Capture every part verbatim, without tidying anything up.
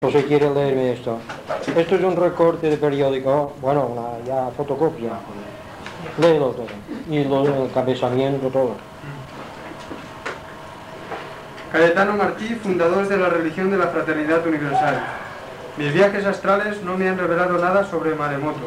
O si quiere leerme esto. Esto es un recorte de periódico, bueno, una ya fotocopia. Léelo todo. Y lo, el encabezamiento, todo. Cayetano Martí, fundador de la religión de la Fraternidad Universal. Mis viajes astrales no me han revelado nada sobre maremoto.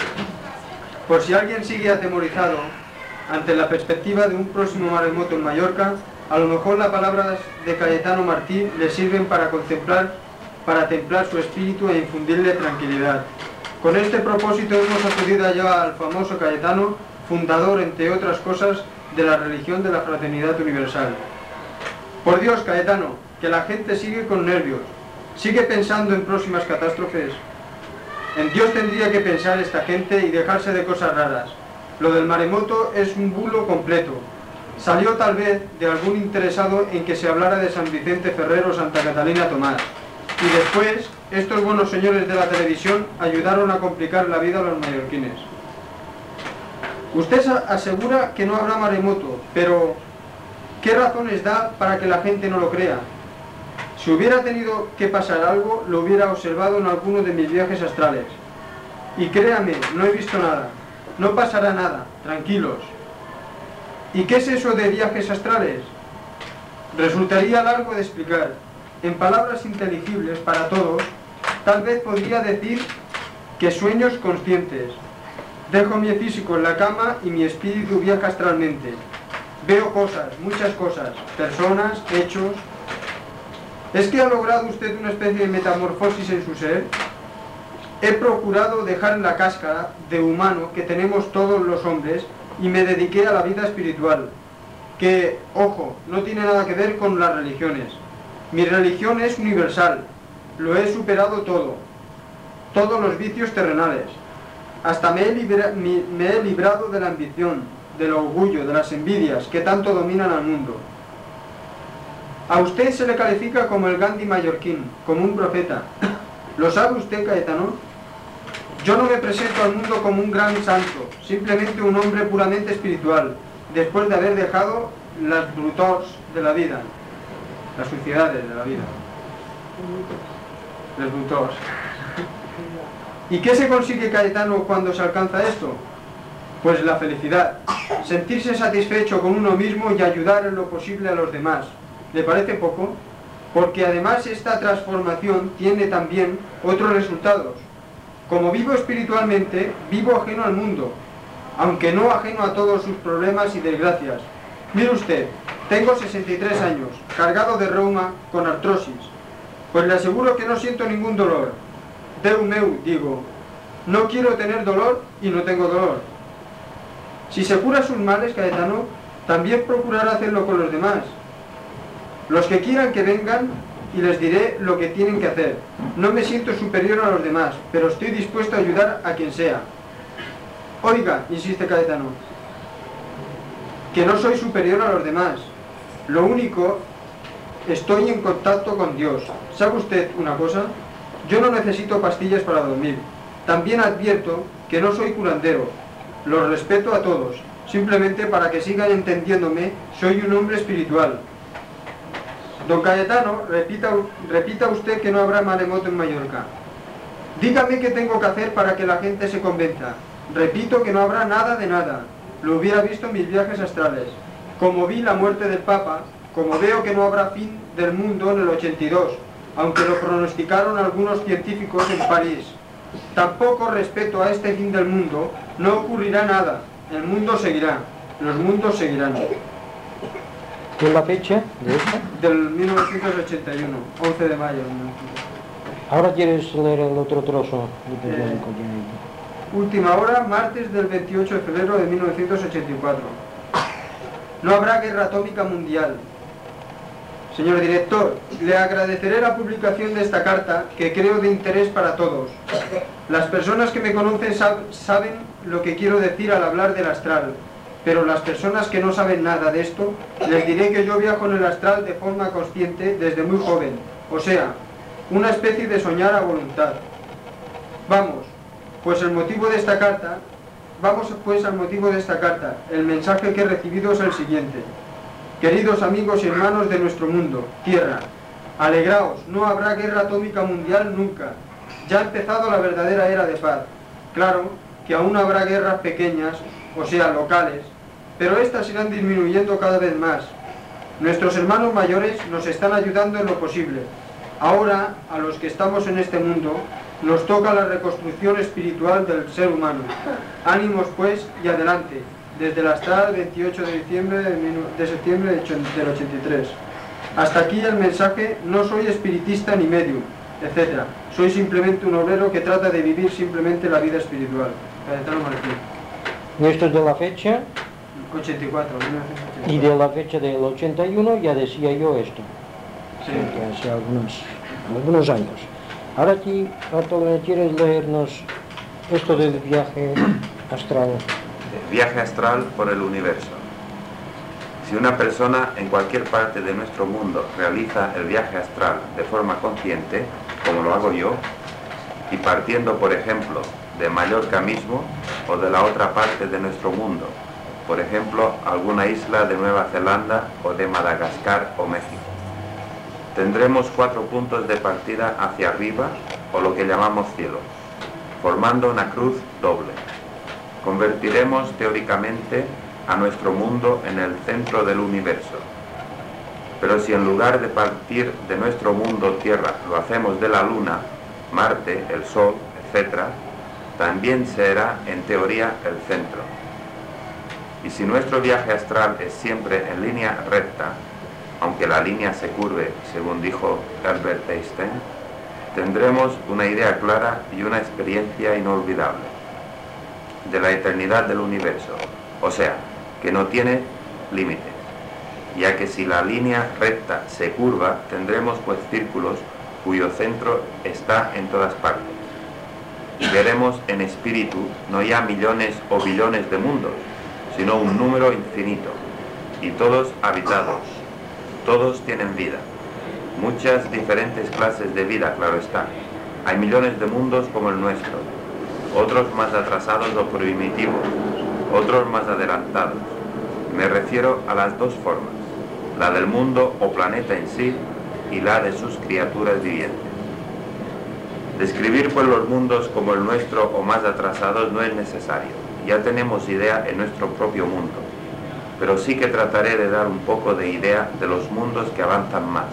Por si alguien sigue atemorizado ante la perspectiva de un próximo maremoto en Mallorca, a lo mejor las palabras de Cayetano Martí le sirven para contemplar, para templar su espíritu e infundirle tranquilidad. Con este propósito hemos acudido allá al famoso Cayetano, fundador, entre otras cosas, de la religión de la Fraternidad Universal. Por Dios, Cayetano, que la gente sigue con nervios, sigue pensando en próximas catástrofes. En Dios tendría que pensar esta gente y dejarse de cosas raras. Lo del maremoto es un bulo completo. Salió tal vez de algún interesado en que se hablara de San Vicente Ferrer o Santa Catalina Tomás. Y después, estos buenos señores de la televisión ayudaron a complicar la vida a los mallorquines. Usted asegura que no habrá maremoto, pero ¿qué razones da para que la gente no lo crea? Si hubiera tenido que pasar algo, lo hubiera observado en alguno de mis viajes astrales. Y créame, no he visto nada. No pasará nada, tranquilos. ¿Y qué es eso de viajes astrales? Resultaría largo de explicar. En palabras inteligibles para todos, tal vez podría decir que sueños conscientes. Dejo mi físico en la cama y mi espíritu viaja astralmente. Veo cosas, muchas cosas, personas, hechos. ¿Es que ha logrado usted una especie de metamorfosis en su ser? He procurado dejar la cáscara de humano que tenemos todos los hombres y me dediqué a la vida espiritual, que, ojo, no tiene nada que ver con las religiones. Mi religión es universal, lo he superado todo, todos los vicios terrenales. Hasta me he, libra, me, me he librado de la ambición, del orgullo, de las envidias que tanto dominan al mundo. A usted se le califica como el Gandhi mallorquín, como un profeta. ¿Lo sabe usted, Cayetano? Yo no me presento al mundo como un gran santo, simplemente un hombre puramente espiritual, después de haber dejado las brutors de la vida, las suciedades de la vida. Las brutors. ¿Y qué se consigue, Cayetano, cuando se alcanza esto? Pues la felicidad, sentirse satisfecho con uno mismo y ayudar en lo posible a los demás. ¿Le parece poco? Porque además esta transformación tiene también otros resultados. Como vivo espiritualmente, vivo ajeno al mundo, aunque no ajeno a todos sus problemas y desgracias. Mire usted, tengo sesenta y tres años, cargado de reuma, con artrosis. Pues le aseguro que no siento ningún dolor. Deu meu, digo, no quiero tener dolor y no tengo dolor. Si se cura sus males, Cayetano, también procurará hacerlo con los demás. Los que quieran que vengan y les diré lo que tienen que hacer. No me siento superior a los demás, pero estoy dispuesto a ayudar a quien sea. Oiga, insiste Cayetano, que no soy superior a los demás. Lo único, estoy en contacto con Dios. ¿Sabe usted una cosa? Yo no necesito pastillas para dormir. También advierto que no soy curandero. Los respeto a todos. Simplemente para que sigan entendiéndome, soy un hombre espiritual. Don Cayetano, repita, repita usted que no habrá maremoto en Mallorca. Dígame qué tengo que hacer para que la gente se convenza. Repito que no habrá nada de nada. Lo hubiera visto en mis viajes astrales. Como vi la muerte del Papa, como veo que no habrá fin del mundo en el ochenta y dos, aunque lo pronosticaron algunos científicos en París. Tampoco respecto a este fin del mundo, no ocurrirá nada. El mundo seguirá. Los mundos seguirán. ¿Qué es la fecha de esta? Del mil novecientos ochenta y uno, once de mayo. Ahora quieres leer el otro trozo del periódico. Eh, última hora, martes del veintiocho de febrero de mil novecientos ochenta y cuatro. No habrá guerra atómica mundial. Señor director, le agradeceré la publicación de esta carta que creo de interés para todos. Las personas que me conocen sab saben lo que quiero decir al hablar del astral. Pero las personas que no saben nada de esto, les diré que yo viajo en el astral de forma consciente desde muy joven, o sea, una especie de soñar a voluntad. Vamos, pues el motivo de esta carta, vamos pues al motivo de esta carta. El mensaje que he recibido es el siguiente. Queridos amigos y hermanos de nuestro mundo, tierra, Alegraos, no habrá guerra atómica mundial nunca. Ya ha empezado la verdadera era de paz. Claro que aún habrá guerras pequeñas, o sea, locales, pero estas irán disminuyendo cada vez más. Nuestros hermanos mayores nos están ayudando en lo posible. Ahora, a los que estamos en este mundo, nos toca la reconstrucción espiritual del ser humano. Ánimos pues y adelante, desde la Astral veintiocho de diciembre de septiembre del ochenta y tres. Hasta aquí el mensaje. No soy espiritista ni medium, etcétera. Soy simplemente un obrero que trata de vivir simplemente la vida espiritual. Cayetano Martín. Y esto es de la fecha, ochenta y cuatro, mil novecientos ochenta y cuatro. y de la fecha del ochenta y uno ya decía yo esto, Sí. que hace algunos, algunos años. Ahora aquí, Bartolomé, ¿quieres leernos esto del viaje astral? Viaje astral por el universo. Si una persona en cualquier parte de nuestro mundo realiza el viaje astral de forma consciente, como lo hago yo, y partiendo, por ejemplo, de Mallorca mismo o de la otra parte de nuestro mundo, por ejemplo, alguna isla de Nueva Zelanda o de Madagascar o México, tendremos cuatro puntos de partida hacia arriba, o lo que llamamos cielo, formando una cruz doble. Convertiremos teóricamente a nuestro mundo en el centro del universo. Pero si en lugar de partir de nuestro mundo Tierra lo hacemos de la Luna, Marte, el Sol, etcétera, también será en teoría el centro. Y si nuestro viaje astral es siempre en línea recta, aunque la línea se curve, según dijo Albert Einstein, tendremos una idea clara y una experiencia inolvidable de la eternidad del universo, o sea, que no tiene límites, ya que si la línea recta se curva, tendremos pues círculos cuyo centro está en todas partes. Y veremos en espíritu no ya millones o billones de mundos, sino un número infinito, y todos habitados. Todos tienen vida, muchas diferentes clases de vida, claro está. Hay millones de mundos como el nuestro, otros más atrasados o primitivos, otros más adelantados. Me refiero a las dos formas, la del mundo o planeta en sí y la de sus criaturas vivientes. Describir pues los mundos como el nuestro o más atrasados no es necesario, ya tenemos idea en nuestro propio mundo, pero sí que trataré de dar un poco de idea de los mundos que avanzan más.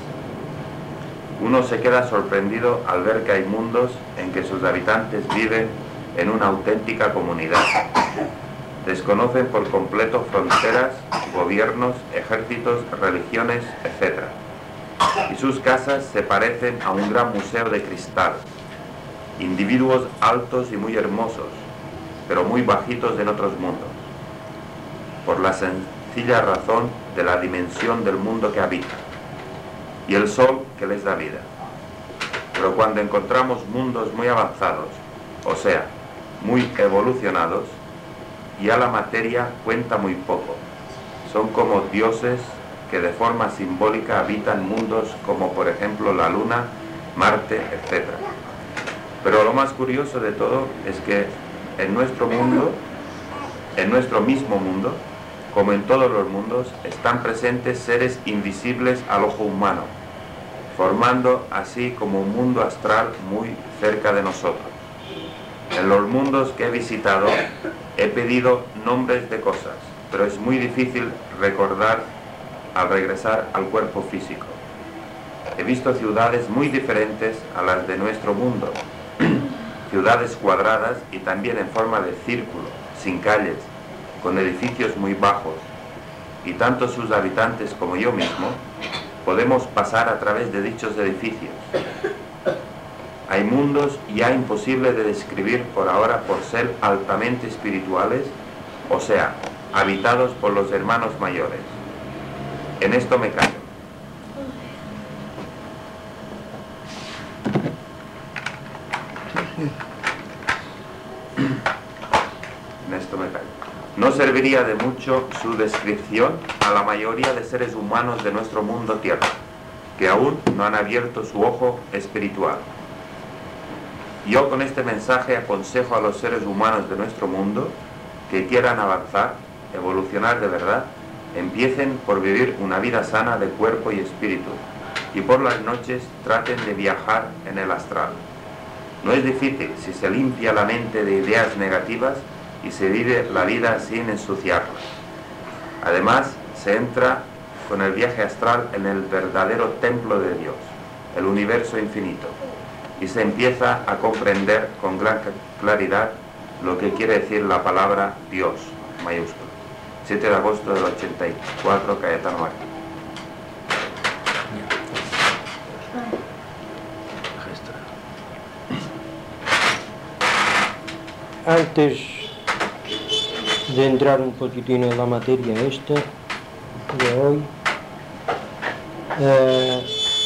Uno se queda sorprendido al ver que hay mundos en que sus habitantes viven en una auténtica comunidad. Desconocen por completo fronteras, gobiernos, ejércitos, religiones, etcétera. Y sus casas se parecen a un gran museo de cristal. Individuos altos y muy hermosos, pero muy bajitos en otros mundos, por la sencilla razón de la dimensión del mundo que habitan, y el sol que les da vida. Pero cuando encontramos mundos muy avanzados, o sea, muy evolucionados, ya la materia cuenta muy poco. Son como dioses que de forma simbólica habitan mundos como por ejemplo la Luna, Marte, etcétera. Pero lo más curioso de todo es que en nuestro mundo, en nuestro mismo mundo, como en todos los mundos, están presentes seres invisibles al ojo humano, formando así como un mundo astral muy cerca de nosotros. En los mundos que he visitado he pedido nombres de cosas, pero es muy difícil recordar al regresar al cuerpo físico. He visto ciudades muy diferentes a las de nuestro mundo, ciudades cuadradas y también en forma de círculo, sin calles, con edificios muy bajos, y tanto sus habitantes como yo mismo podemos pasar a través de dichos edificios. Hay mundos ya imposibles de describir por ahora por ser altamente espirituales, o sea, habitados por los hermanos mayores. En esto me callo. En esto me callo. No serviría de mucho su descripción a la mayoría de seres humanos de nuestro mundo Tierra, que aún no han abierto su ojo espiritual. Yo con este mensaje aconsejo a los seres humanos de nuestro mundo que quieran avanzar, evolucionar de verdad, empiecen por vivir una vida sana de cuerpo y espíritu, y por las noches traten de viajar en el astral. No es difícil si se limpia la mente de ideas negativas y se vive la vida sin ensuciarla. Además, se entra con el viaje astral en el verdadero templo de Dios, el universo infinito, y se empieza a comprender con gran claridad lo que quiere decir la palabra Dios, mayúscula. siete de agosto del ochenta y cuatro, Cayetano Martín. Antes de entrar un poquitín en la materia esta de hoy, eh,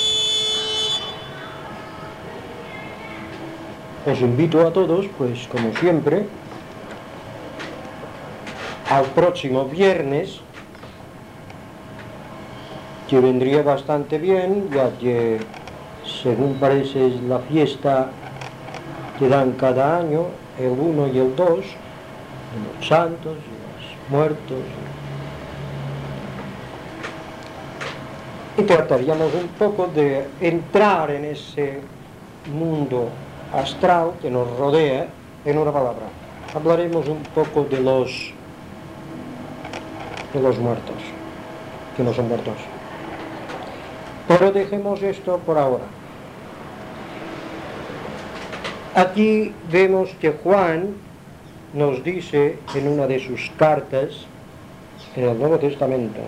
os invito a todos, pues como siempre, al próximo viernes, que vendría bastante bien, ya que según parece es la fiesta que dan cada año, el uno y el dos, de los santos y los muertos. Y trataríamos un poco de entrar en ese mundo astral que nos rodea, en una palabra. Hablaremos un poco de los de los muertos, que no son muertos. Pero dejemos esto por ahora. Aquí vemos que Juan nos dice en una de sus cartas, en el Nuevo Testamento,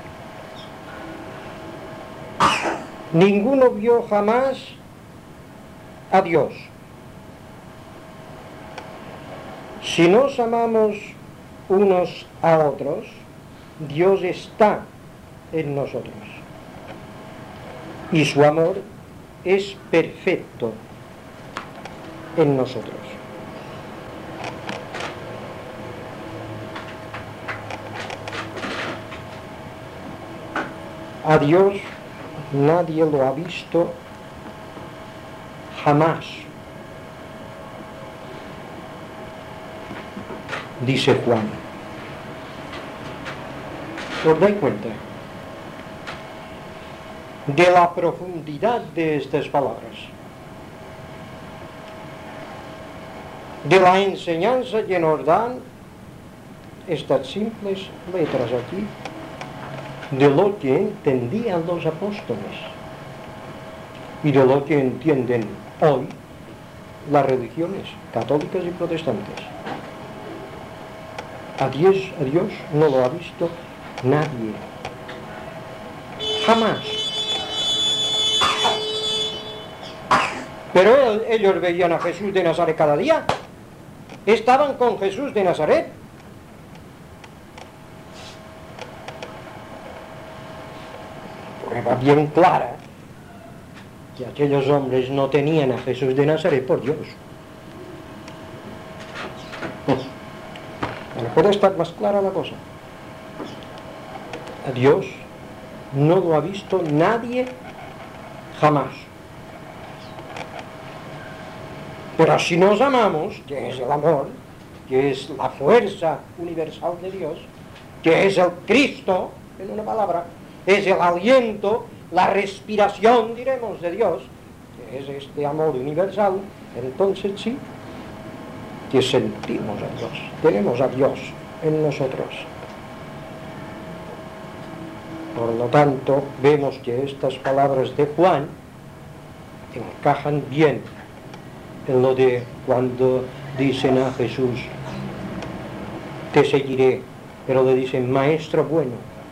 ninguno vio jamás a Dios. Si nos amamos unos a otros, Dios está en nosotros y su amor es perfecto en nosotros. A Dios nadie lo ha visto jamás, dice Juan. ¿Os dais cuenta de la profundidad de estas palabras? De la enseñanza que nos dan estas simples letras aquí, de lo que entendían los apóstoles y de lo que entienden hoy las religiones católicas y protestantes. A Dios, a Dios no lo ha visto nadie, jamás. Pero ellos veían a Jesús de Nazaret cada día, estaban con Jesús de Nazaret. Prueba bien clara que aquellos hombres no tenían a Jesús de Nazaret por Dios. No puede estar más clara la cosa. A Dios no lo ha visto nadie jamás. Pero si nos amamos, que es el amor, que es la fuerza universal de Dios, que es el Cristo, en una palabra, es el aliento, la respiración, diremos, de Dios, que es este amor universal, entonces sí, que sentimos a Dios, tenemos a Dios en nosotros. Por lo tanto, vemos que estas palabras de Juan encajan bien en lo de cuando dicen a Jesús, te seguiré, pero le dicen, maestro bueno.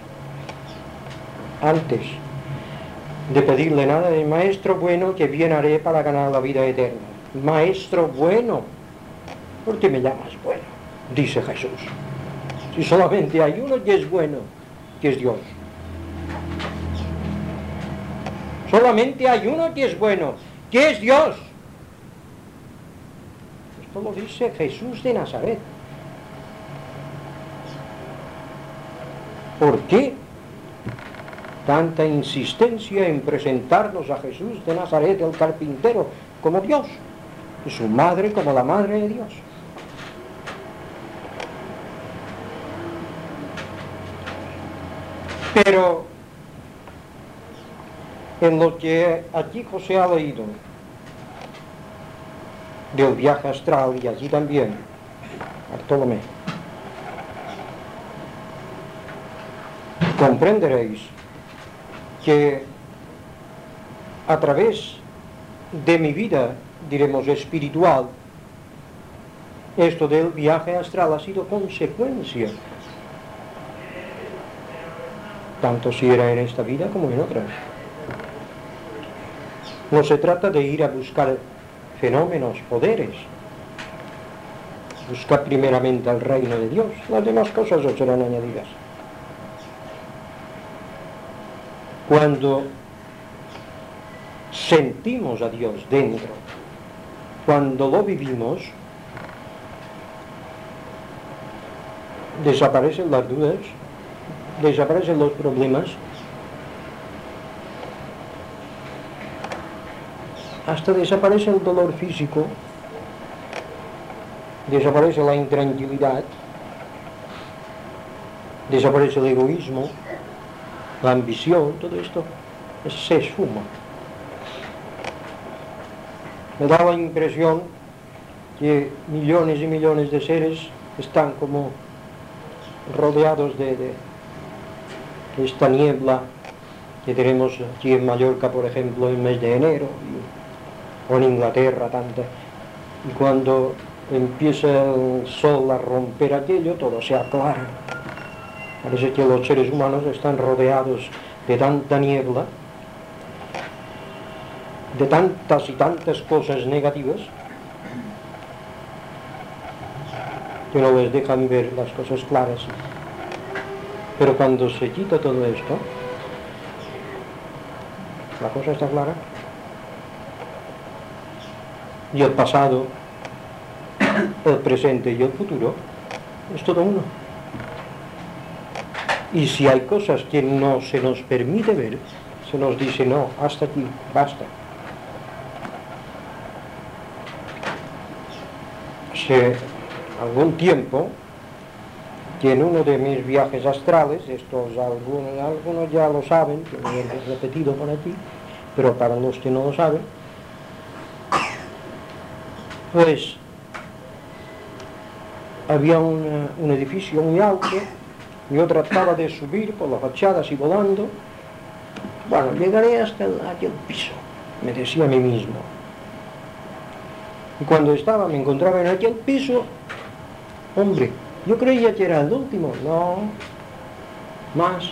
Antes de pedirle nada de maestro bueno, que bien haré para ganar la vida eterna. Maestro bueno, ¿por qué me llamas bueno? Dice Jesús. Si solamente hay uno que es bueno, que es Dios. Solamente hay uno que es bueno, que es Dios. Esto lo dice Jesús de Nazaret. ¿Por qué tanta insistencia en presentarnos a Jesús de Nazaret, el carpintero, como Dios, y su madre como la madre de Dios? Pero En lo que aquí José ha leído del viaje astral, y allí también Bartolomé, comprenderéis que a través de mi vida, diremos, espiritual, esto del viaje astral ha sido consecuencia, tanto si era en esta vida como en otras. No se trata de ir a buscar fenómenos, poderes. Busca primeramente el reino de Dios, las demás cosas os serán añadidas. Cuando sentimos a Dios dentro, cuando lo vivimos, desaparecen las dudas, desaparecen los problemas, hasta desaparece el dolor físico, desaparece la intranquilidad, desaparece el egoísmo, la ambición, todo esto se esfuma. Me da la impresión que millones y millones de seres están como rodeados de, de esta niebla que tenemos aquí en Mallorca, por ejemplo, en el mes de enero, y, o en Inglaterra, tanta. Y cuando empieza el sol a romper aquello, todo se aclara. Parece que los seres humanos están rodeados de tanta niebla, de tantas y tantas cosas negativas, que no les dejan ver las cosas claras. Pero cuando se quita todo esto, la cosa está clara. Y el pasado, el presente y el futuro es todo uno. Y si hay cosas que no se nos permite ver, se nos dice no, hasta aquí, basta. Hace algún tiempo que en uno de mis viajes astrales, estos algunos, algunos ya lo saben, que lo he repetido por aquí, pero para los que no lo saben, pues había una, un edificio muy alto, yo trataba de subir por las fachadas y volando. Bueno, llegaré hasta el, aquel piso, me decía a mí mismo. Y cuando estaba, me encontraba en aquel piso, hombre, yo creía que era el último, no, más.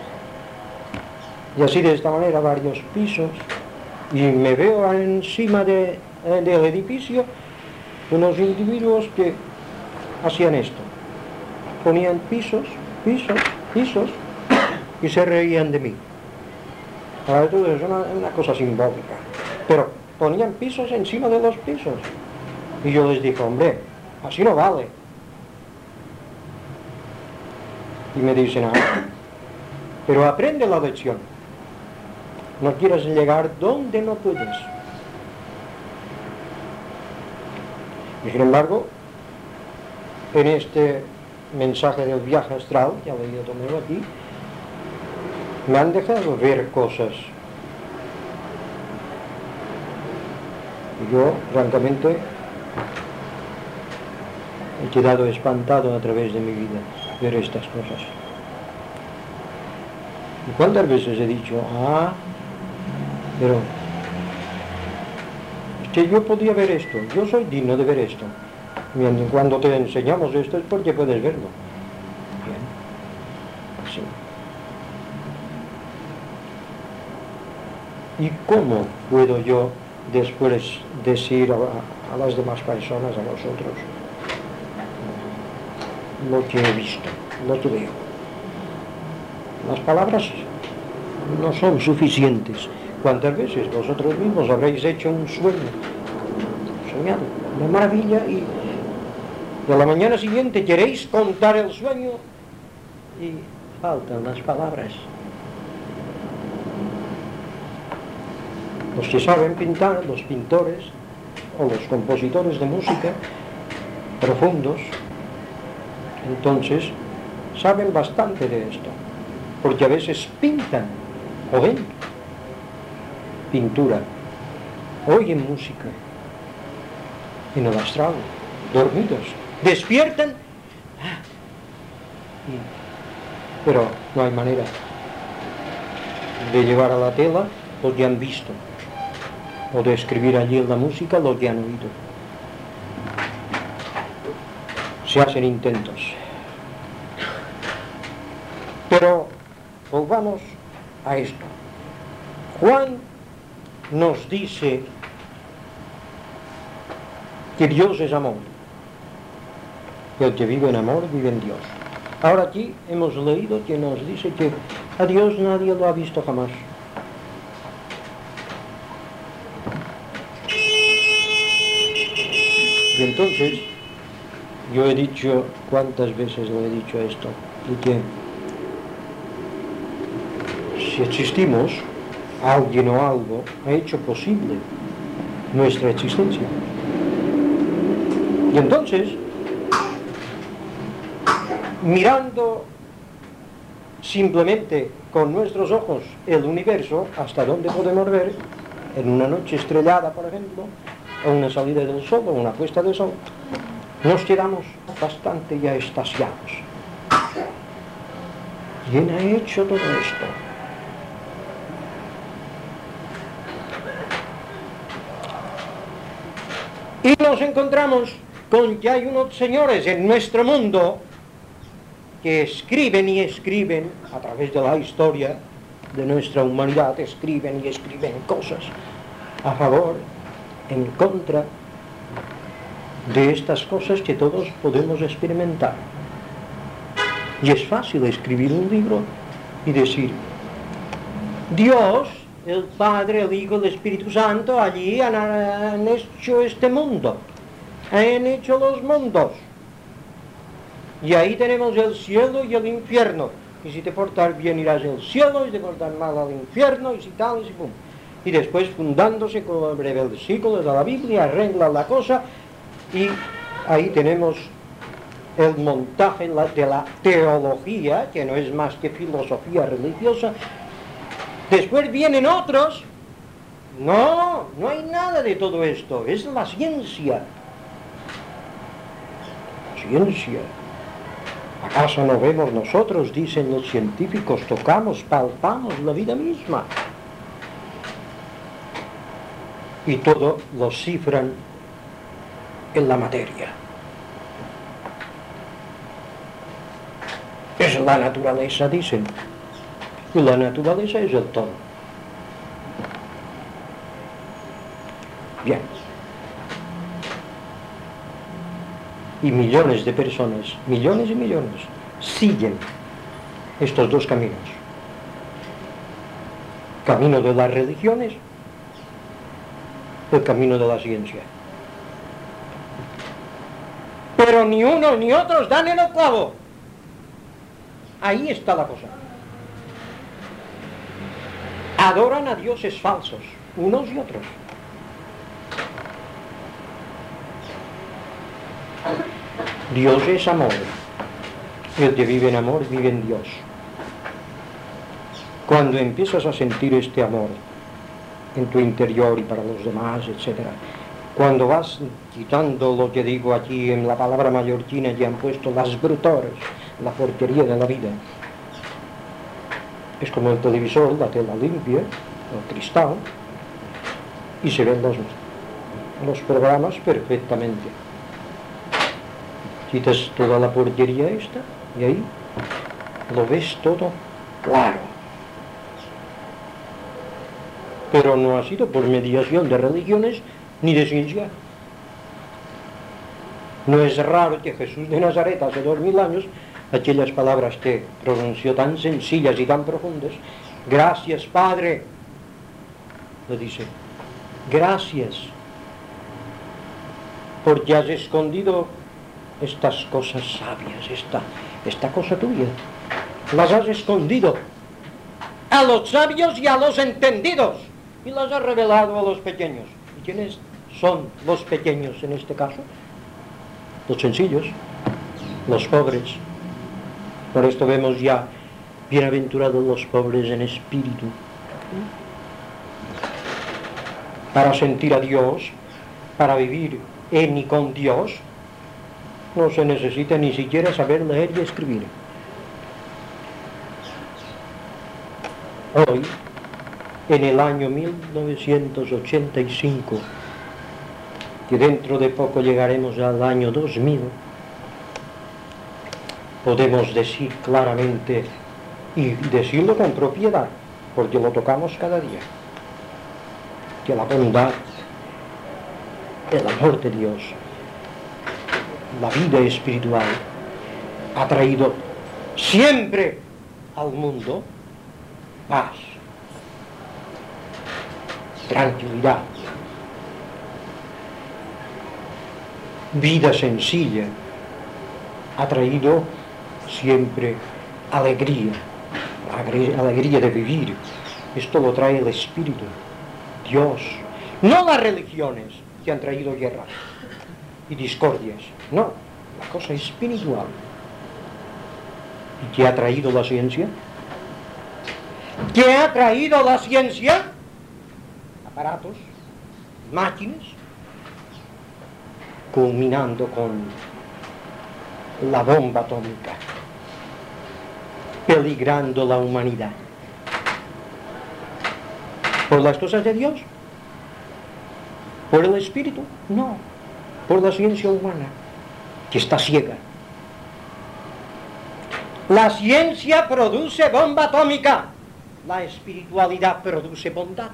Y así de esta manera varios pisos, y me veo encima de, eh, del edificio unos individuos que hacían esto, ponían pisos, pisos, pisos, y se reían de mí. Para todo es una, una cosa simbólica, pero ponían pisos encima de los pisos, y yo les dije, hombre, así no vale. Y me dicen, ah, pero aprende la lección, no quieras llegar donde no puedes. Y sin embargo, en este mensaje del viaje astral, ya lo he tomado aquí, me han dejado ver cosas. Y yo, francamente, he quedado espantado a través de mi vida ver estas cosas. ¿Y cuántas veces he dicho, ah, pero es que yo podía ver esto, yo soy digno de ver esto? Bien, cuando te enseñamos esto es porque puedes verlo. Bien, así. ¿Y cómo puedo yo después decir a, a las demás personas, a nosotros, lo que he visto, lo que veo? Las palabras no son suficientes. ¿Cuántas veces vosotros mismos habréis hecho un sueño, soñado, una maravilla, y a la mañana siguiente queréis contar el sueño y faltan las palabras? Los que saben pintar, los pintores o los compositores de música profundos, entonces saben bastante de esto, porque a veces pintan o ven pintura, oyen música, en el astral, dormidos, despiertan, y, pero no hay manera de llevar a la tela lo que han visto, o de escribir allí en la música lo que han oído. Se hacen intentos. Pero volvamos a esto. Juan nos dice que Dios es amor. El que vive en amor vive en Dios. Ahora aquí hemos leído que nos dice que a Dios nadie lo ha visto jamás. Y entonces, yo he dicho, ¿cuántas veces lo he dicho esto? Y que si existimos, alguien o algo ha hecho posible nuestra existencia. Y entonces, mirando simplemente con nuestros ojos el universo, hasta donde podemos ver, en una noche estrellada, por ejemplo, o una salida del sol, o una puesta del sol, nos quedamos bastante ya extasiados. ¿Quién ha hecho todo esto? Y nos encontramos con que hay unos señores en nuestro mundo que escriben y escriben a través de la historia de nuestra humanidad, escriben y escriben cosas a favor, en contra de estas cosas que todos podemos experimentar. Y es fácil escribir un libro y decir: Dios, el Padre, el Hijo, el Espíritu Santo, allí han, han hecho este mundo, han hecho los mundos. Y ahí tenemos el cielo y el infierno. Y si te portas bien irás al cielo, y si te portas mal al infierno, y si tal, y si pum. Y después, fundándose con el versículo de la Biblia, arregla la cosa, y ahí tenemos el montaje de la teología, que no es más que filosofía religiosa. Después vienen otros. No, no hay nada de todo esto, es la ciencia. Ciencia. ¿Acaso no vemos nosotros, dicen los científicos, tocamos, palpamos la vida misma? Y todo lo cifran en la materia. Es la naturaleza, dicen. Y la naturaleza es el todo. Bien. Y millones de personas, millones y millones, siguen estos dos caminos. Camino de las religiones, el camino de la ciencia. Pero ni uno ni otros dan en el clavo. Ahí está la cosa. Adoran a dioses falsos, unos y otros. Dios es amor. El que vive en amor vive en Dios. Cuando empiezas a sentir este amor en tu interior y para los demás, etcétera, cuando vas quitando lo que digo aquí en la palabra mallorquina, que han puesto las brutores, la porquería de la vida, es como el televisor, la tela limpia, el cristal, y se ven los, los programas perfectamente. Quitas toda la porquería esta, y ahí lo ves todo claro. Pero no ha sido por mediación de religiones ni de ciencia. No es raro que Jesús de Nazaret, hace dos mil años, aquellas palabras que pronunció tan sencillas y tan profundas, gracias Padre, le dice, gracias, porque has escondido estas cosas sabias, esta, esta cosa tuya, las has escondido a los sabios y a los entendidos, y las has revelado a los pequeños. ¿Y quiénes son los pequeños en este caso? Los sencillos, los pobres. Por esto vemos ya, bienaventurados los pobres en espíritu. Para sentir a Dios, para vivir en y con Dios, no se necesita ni siquiera saber leer y escribir. Hoy, en el año mil novecientos ochenta y cinco, que dentro de poco llegaremos al año dos mil, podemos decir claramente, y decirlo con propiedad, porque lo tocamos cada día, que la bondad, el amor de Dios, la vida espiritual, ha traído siempre al mundo paz, tranquilidad, vida sencilla, ha traído siempre alegría, alegría de vivir. Esto lo trae el Espíritu, Dios, no las religiones que han traído guerras y discordias, no, la cosa espiritual. ¿Y qué ha traído la ciencia? ¿Qué ha traído la ciencia? Aparatos, máquinas, culminando con la bomba atómica, peligrando la humanidad. ¿Por las cosas de Dios? ¿Por el Espíritu? No, por la ciencia humana, que está ciega. La ciencia produce bomba atómica, la espiritualidad produce bondad.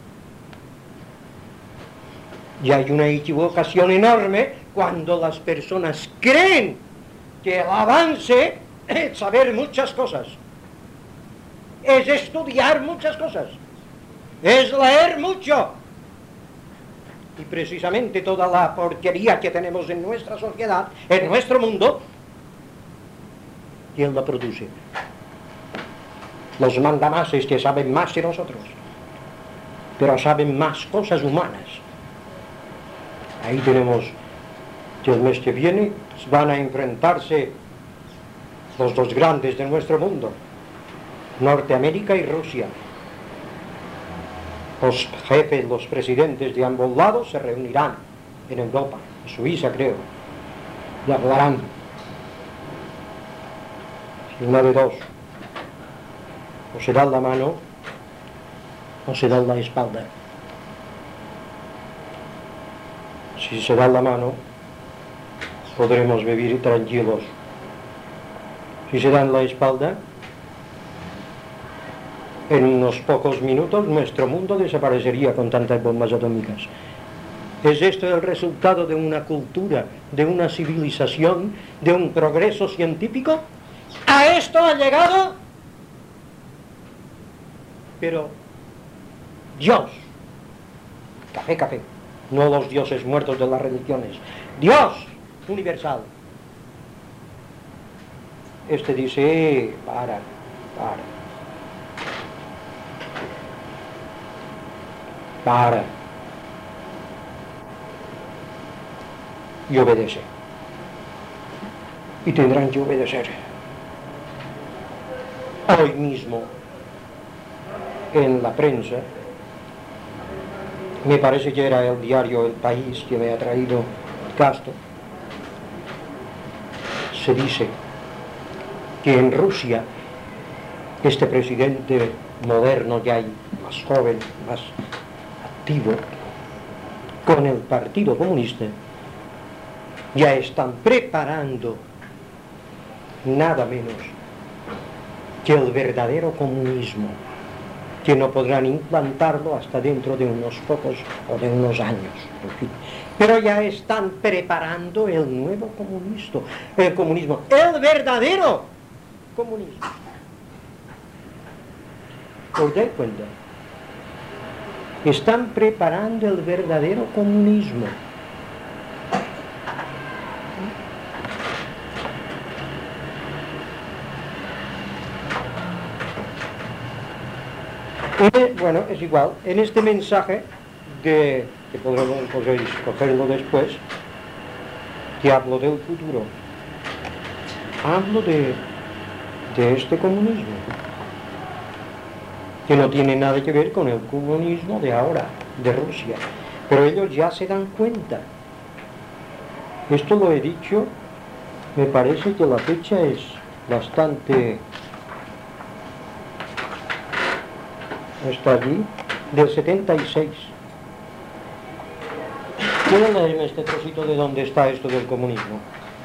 Y hay una equivocación enorme cuando las personas creen que el avance es saber muchas cosas, es estudiar muchas cosas, es leer mucho. Y precisamente toda la porquería que tenemos en nuestra sociedad, en nuestro mundo, ¿quién la produce? Los mandamases, que saben más que nosotros, pero saben más cosas humanas. Ahí tenemos que el mes que viene van a enfrentarse los dos grandes de nuestro mundo, Norteamérica y Rusia. Los jefes, los presidentes de ambos lados se reunirán en Europa, en Suiza creo, y hablarán. Y una de dos, o se dan la mano o se dan la espalda. Si se dan la mano, podremos vivir tranquilos. Si se dan la espalda, en unos pocos minutos nuestro mundo desaparecería con tantas bombas atómicas. ¿Es esto el resultado de una cultura, de una civilización, de un progreso científico? ¿A esto ha llegado? Pero Dios, café, café, no los dioses muertos de las religiones, Dios universal. Este dice, eh, para, para, para, y obedece. Y tendrán que obedecer. Hoy mismo, en la prensa, me parece que era el diario El País que me ha traído Castro, se dice que en Rusia este presidente moderno ya hay, más joven, más activo, con el Partido Comunista, ya están preparando nada menos que el verdadero comunismo, que no podrán implantarlo hasta dentro de unos pocos o de unos años, en fin. Pero ya están preparando el nuevo comunismo, el comunismo, el verdadero comunismo. ¿Os dais cuenta? Están preparando el verdadero comunismo. Y, bueno, es igual. En este mensaje, que, que podremos, podréis cogerlo después, que hablo del futuro, hablo de, de este comunismo, que no tiene nada que ver con el comunismo de ahora, de Rusia. Pero ellos ya se dan cuenta. Esto lo he dicho, me parece que la fecha es bastante... está allí, del setenta y seis. ¿Pueden leerme este trocito de dónde está esto del comunismo?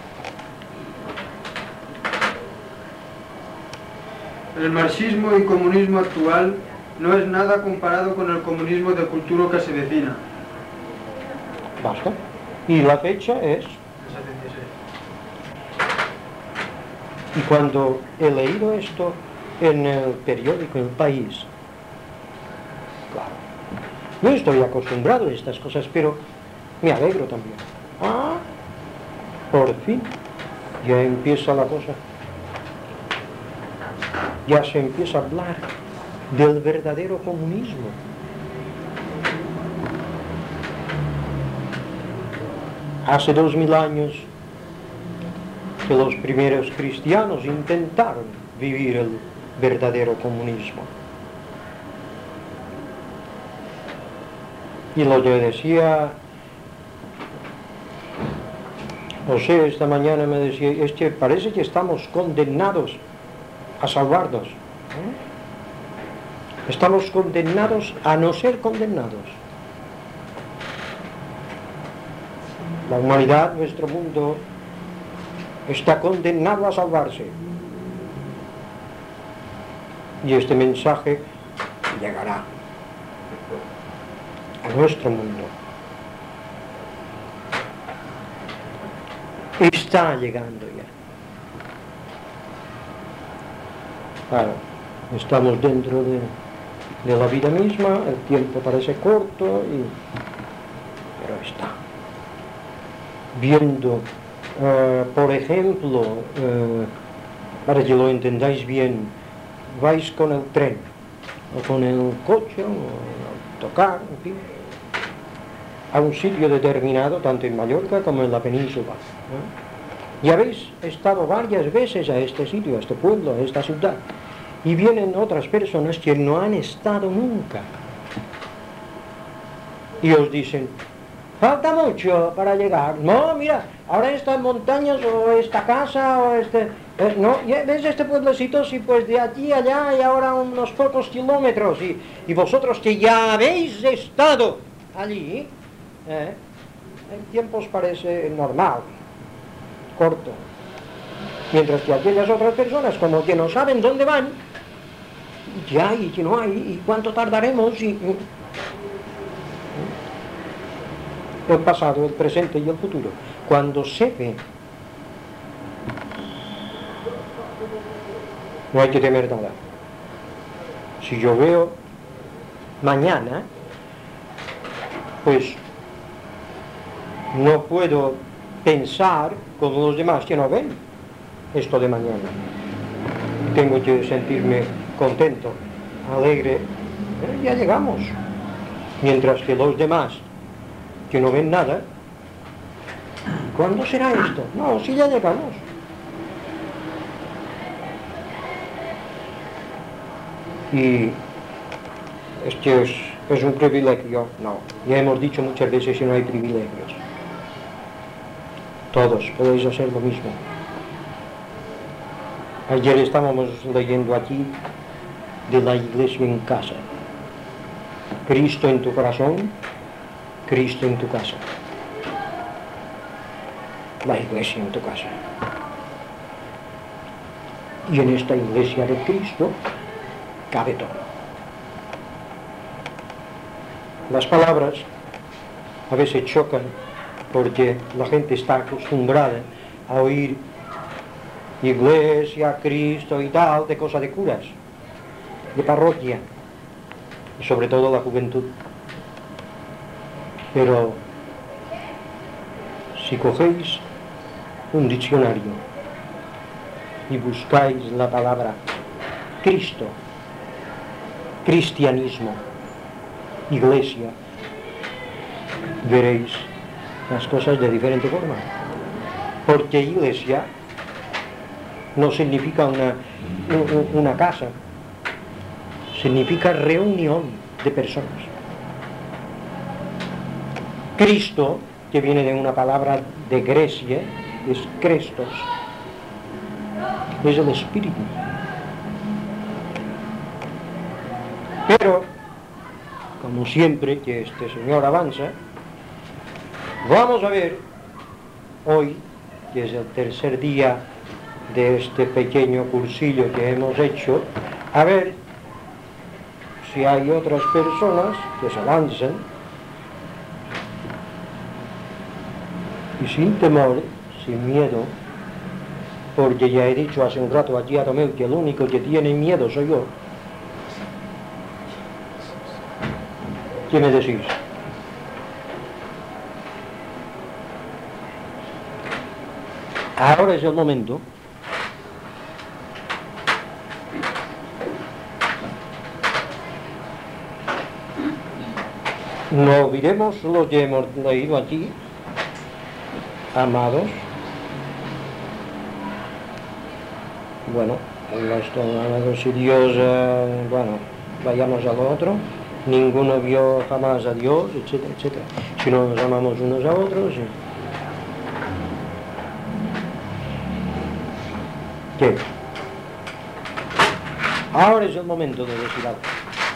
El marxismo y comunismo actual no es nada comparado con el comunismo del futuro que se avecina. Basta. Y la fecha es... setenta y seis. Y cuando he leído esto en el periódico El País, claro, no estoy acostumbrado a estas cosas, pero me alegro también. Ah, por fin, ya empieza la cosa. Ya se empieza a hablar del verdadero comunismo. Hace dos mil años que los primeros cristianos intentaron vivir el verdadero comunismo. Y lo que decía José esta mañana, me decía, es que parece que estamos condenados a salvarnos. ¿Eh? Estamos condenados a no ser condenados. La humanidad, nuestro mundo, está condenado a salvarse. Y este mensaje llegará a nuestro mundo. Está llegando ya. Claro, estamos dentro de, de la vida misma, el tiempo parece corto, y, pero está. Viendo, uh, por ejemplo, uh, para que lo entendáis bien, vais con el tren, o con el coche, o el autocar, en fin, a un sitio determinado, tanto en Mallorca como en la península, ¿no? Y habéis estado varias veces a este sitio, a este pueblo, a esta ciudad, y vienen otras personas que no han estado nunca. Y os dicen, falta mucho para llegar. No, mira, ahora estas montañas, o esta casa, o este... Eh, no, ¿ves este pueblecito? Sí, pues de aquí a allá hay ahora unos pocos kilómetros. Y, y vosotros que ya habéis estado allí, eh, el tiempo os parece normal, corto. Mientras que aquellas otras personas, como que no saben dónde van, ¿qué hay? ¿Qué no hay? ¿Y cuánto tardaremos? Y, y, el pasado, el presente y el futuro. Cuando se ve, no hay que temer nada. Si yo veo mañana, pues no puedo pensar como los demás que no ven esto de mañana. Tengo que sentirme contento, alegre. Pero ya llegamos. Mientras que los demás que no ven nada, ¿cuándo será esto? No, si ya llegamos. Y es que es, es un privilegio. No, ya hemos dicho muchas veces que no hay privilegios. Todos podéis hacer lo mismo. Ayer estábamos leyendo aquí de la iglesia en casa. Cristo en tu corazón, Cristo en tu casa. La iglesia en tu casa. Y en esta iglesia de Cristo cabe todo. Las palabras a veces chocan porque la gente está acostumbrada a oír iglesia, Cristo y tal, de cosas de curas, de parroquia, y sobre todo la juventud. Pero si cogéis un diccionario y buscáis la palabra Cristo, cristianismo, iglesia, veréis las cosas de diferente forma. Porque iglesia no significa una, una casa, significa reunión de personas. Cristo, que viene de una palabra de Grecia, es Christos, es el Espíritu. Pero, como siempre que este señor avanza, vamos a ver hoy, que es el tercer día de este pequeño cursillo que hemos hecho, a ver si hay otras personas que se lancen y sin temor, sin miedo, porque ya he dicho hace un rato aquí a Tomeu que el único que tiene miedo soy yo. ¿Qué me decís? Ahora es el momento no olvidemos lo que hemos leído aquí, amados. Bueno, esto, amados, si Dios, eh, bueno, vayamos al otro. Ninguno vio jamás a Dios, etcétera, etcétera. Si no nos amamos unos a otros. ¿Sí? ¿Qué? Ahora es el momento de decir algo.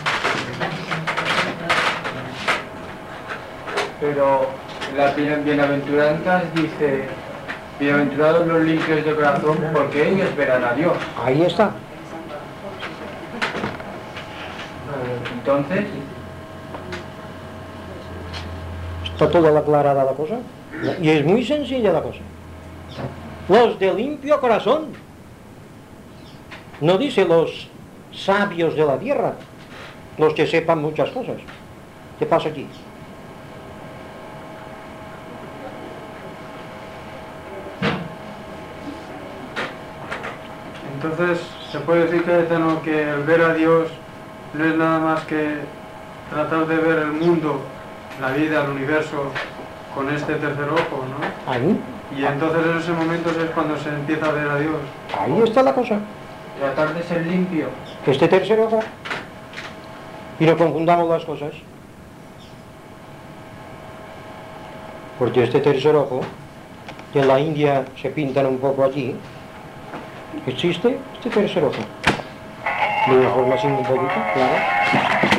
Pero las bienaventuranzas dice: bienaventurados los limpios de corazón, porque ellos verán a Dios. Ahí está. Entonces, ¿está toda aclarada la cosa? Y es muy sencilla la cosa. Los de limpio corazón. No dice los sabios de la tierra, los que sepan muchas cosas. ¿Qué pasa aquí? entonces se puede decir, Cayetano, que el ver a Dios no es nada más que tratar de ver el mundo, la vida, el universo, con este tercer ojo, ¿no? Ahí. Y entonces en ese momento es cuando se empieza a ver a Dios. Ahí está la cosa. Tratar de ser limpio. Este tercer ojo. Y no confundamos las cosas. Porque este tercer ojo, que en la India se pintan un poco allí, existe este tercer ojo. De una forma así un poquito, claro.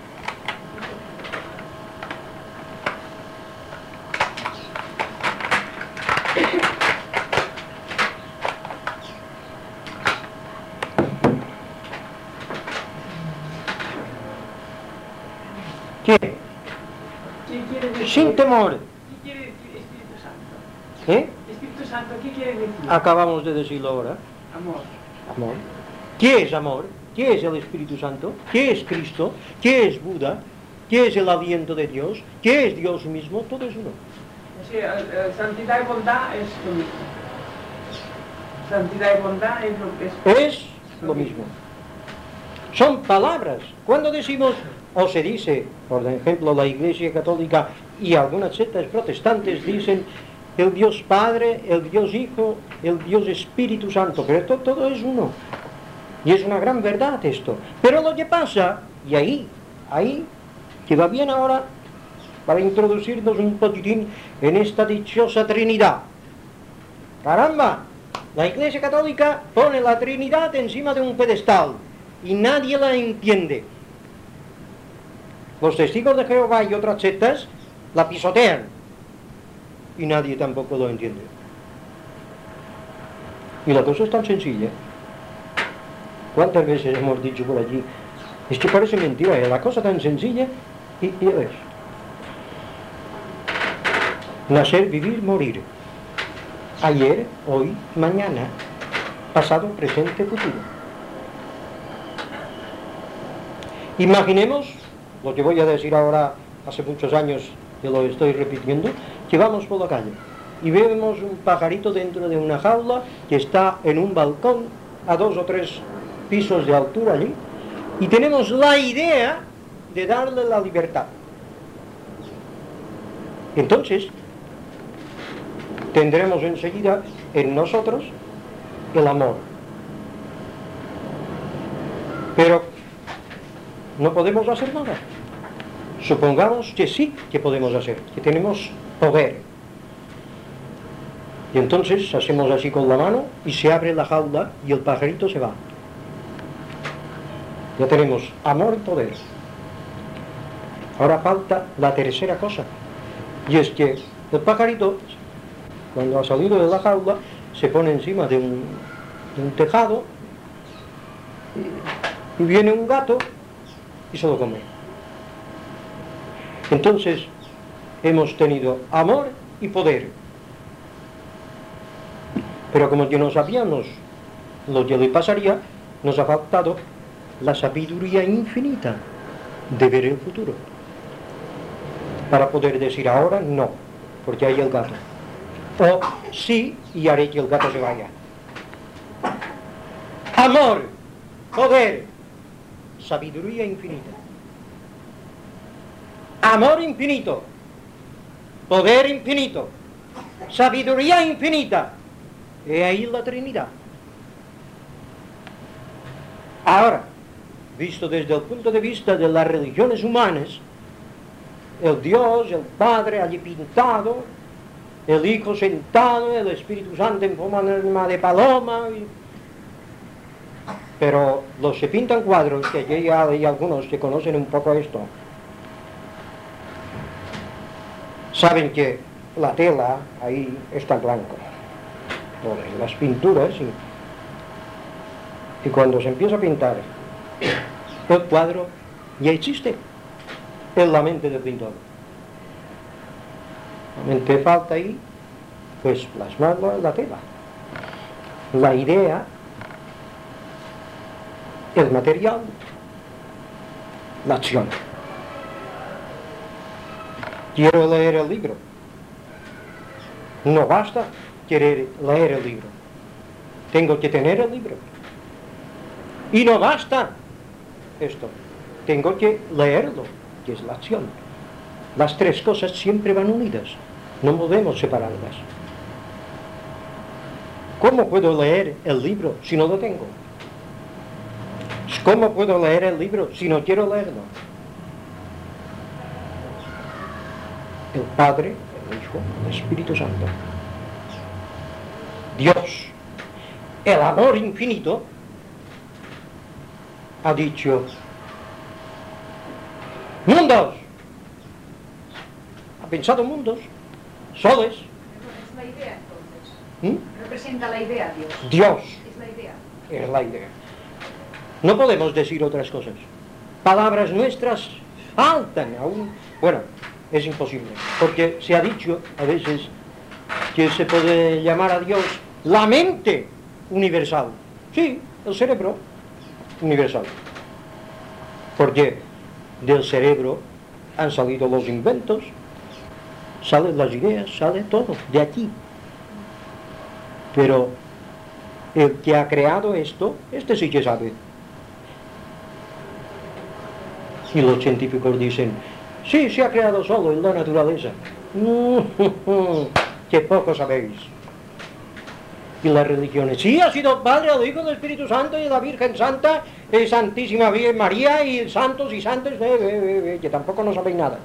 ¿Qué? ¿Qué quiere decir? Sin temor. ¿Qué quiere decir Espíritu Santo? ¿Eh? Espíritu Santo, ¿qué quiere decir? Acabamos de decirlo ahora. Amor. Amor. ¿Qué es amor? ¿Qué es el Espíritu Santo? ¿Qué es Cristo? ¿Qué es Buda? ¿Qué es el aliento de Dios? ¿Qué es Dios mismo? Todo es uno. O sea, eh, santidad y bondad es lo mismo. Santidad y bondad es lo, es, Es lo mismo. Son palabras. Cuando decimos, o se dice, por ejemplo, la Iglesia Católica y algunas sectas protestantes dicen el Dios Padre, el Dios Hijo, el Dios Espíritu Santo, pero esto todo es uno. Y es una gran verdad esto. Pero lo que pasa, y ahí, ahí, que va bien ahora para introducirnos un poquitín en esta dichosa Trinidad. Caramba, la Iglesia Católica pone la Trinidad encima de un pedestal y nadie la entiende. Los testigos de Jehová y otras sectas la pisotean y nadie tampoco lo entiende. Y la cosa es tan sencilla. ¿Cuántas veces hemos dicho por allí? Es que parece mentira, es la cosa tan sencilla y, y es. Nacer, vivir, morir. Ayer, hoy, mañana. Pasado, presente, futuro. Imaginemos, lo que voy a decir ahora, hace muchos años que lo estoy repitiendo, que vamos por la calle y vemos un pajarito dentro de una jaula que está en un balcón a dos o tres pisos de altura allí, y tenemos la idea de darle la libertad. Entonces, tendremos enseguida en nosotros el amor. Pero no podemos hacer nada. Supongamos que sí que podemos hacer, que tenemos poder. Y entonces hacemos así con la mano y se abre la jaula y el pajarito se va. Ya tenemos amor y poder. Ahora falta la tercera cosa. Y es que el pajarito, cuando ha salido de la jaula, se pone encima de un, de un tejado y, y viene un gato y se lo come. Entonces hemos tenido amor y poder. Pero como que no sabíamos lo que le pasaría, nos ha faltado la sabiduría infinita de ver el futuro. Para poder decir ahora no, porque hay el gato. O sí, y haré que el gato se vaya. Amor, poder, sabiduría infinita. Amor infinito, poder infinito, sabiduría infinita. He ahí la Trinidad. Ahora, visto desde el punto de vista de las religiones humanas, el Dios, el Padre allí pintado, el Hijo sentado, el Espíritu Santo en forma de paloma. Y... Pero los que pintan cuadros, que aquí hay algunos que conocen un poco esto, saben que la tela ahí está en blanco. Todas las pinturas y, y cuando se empieza a pintar el cuadro ya existe en la mente del pintor. Solamente falta ahí pues plasmarlo en la tela, la idea, el material, la acción. Quiero leer el libro, no basta querer leer el libro, tengo que tener el libro. Y no basta esto, tengo que leerlo, que es la acción. Las tres cosas siempre van unidas, no podemos separarlas. ¿Cómo puedo leer el libro si no lo tengo? ¿Cómo puedo leer el libro si no quiero leerlo? El Padre, el Hijo, el Espíritu Santo. Dios, el amor infinito, ha dicho, mundos, ha pensado mundos, soles. Es la idea entonces. ¿Mm? Representa la idea, Dios. Dios. Es la idea. Es la idea. No podemos decir otras cosas. Palabras nuestras faltan aún. Bueno, es imposible, porque se ha dicho a veces que se puede llamar a Dios la mente universal. Sí, el cerebro universal. Porque del cerebro han salido los inventos, salen las ideas, sale todo de aquí. Pero el que ha creado esto, este sí que sabe. Y los científicos dicen, sí, se ha creado solo en la naturaleza. ¡Qué poco sabéis! Y las religiones, sí, ha sido el Padre, el Hijo, el Espíritu Santo y la Virgen Santa, y Santísima Virgen María y santos y santos, eh, eh, eh, que tampoco no sabéis nada.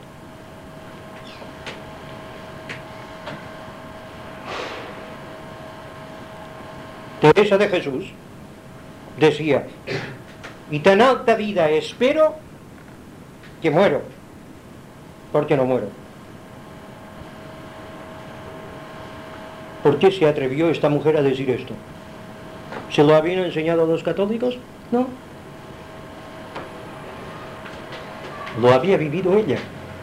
Teresa de Jesús decía, y tan alta vida espero que muero, porque no muero. ¿Por qué se atrevió esta mujer a decir esto? ¿Se lo habían enseñado a los católicos? No. Lo había vivido ella.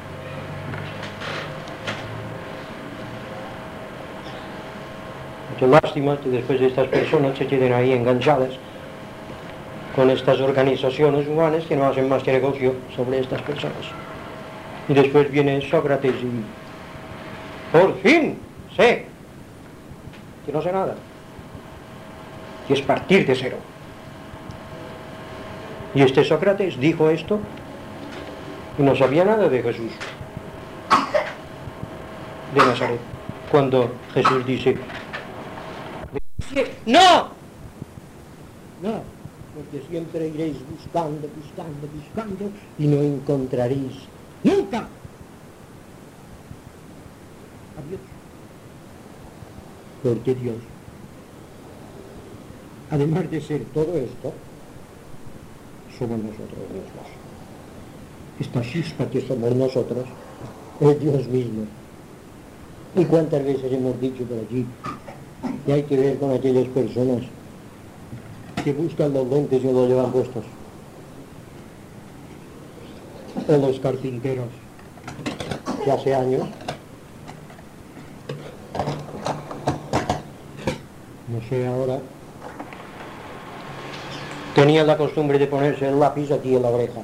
Qué lástima que después de estas personas se queden ahí enganchadas con estas organizaciones humanas que no hacen más que negocio sobre estas personas. Y después viene Sócrates y por fin sé que no sé nada, que es partir de cero. Y este Sócrates dijo esto y no sabía nada de Jesús de Nazaret, cuando Jesús dice ¡no! No, porque siempre iréis buscando, buscando, buscando y no encontraréis Nunca. Adiós. Porque Dios, además de ser todo esto, somos nosotros mismos. Esta chispa que somos nosotros es Dios mismo. ¿Y cuántas veces hemos dicho por allí que hay que ver con aquellas personas que buscan los lentes y no los llevan puestos? O los carpinteros que hace años, no sé ahora, tenían la costumbre de ponerse el lápiz aquí en la oreja.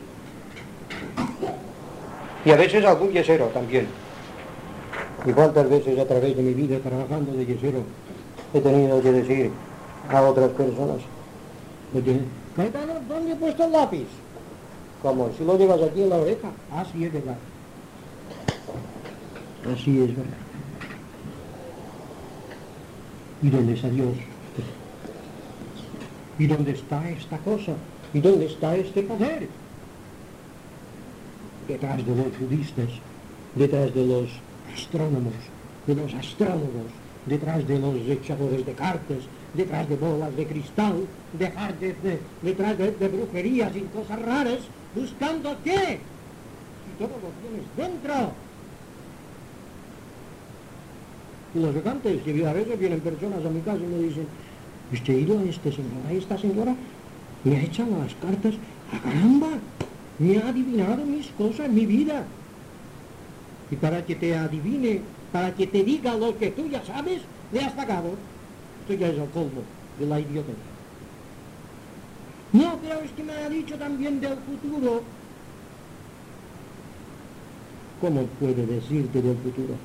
Y a veces algún yesero también. ¿Y cuántas veces a través de mi vida trabajando de yesero he tenido que decir a otras personas, oye, ¿dónde he puesto el lápiz? ¿Cómo? Si lo llevas aquí en la oreja. Así es verdad. Así es verdad. ¿Y dónde está Dios? ¿Y dónde está esta cosa? ¿Y dónde está este poder? Detrás de los budistas, detrás de los astrónomos, de los astrólogos, detrás de los echadores de cartas, detrás de bolas de cristal, detrás de, de, detrás de, de brujerías y cosas raras, ¿buscando qué? Y todo lo tienes dentro. Y los recantes, que a veces vienen personas a mi casa y me dicen, ¿usted ha ido a este señor, a esta señora? Me ha echado las cartas, ¡a caramba! Me ha adivinado mis cosas, mi vida. Y para que te adivine, para que te diga lo que tú ya sabes, le has pagado. Esto ya es el colmo de la idiotez. No, pero es que me ha dicho también del futuro. ¿Cómo puede decirte del futuro?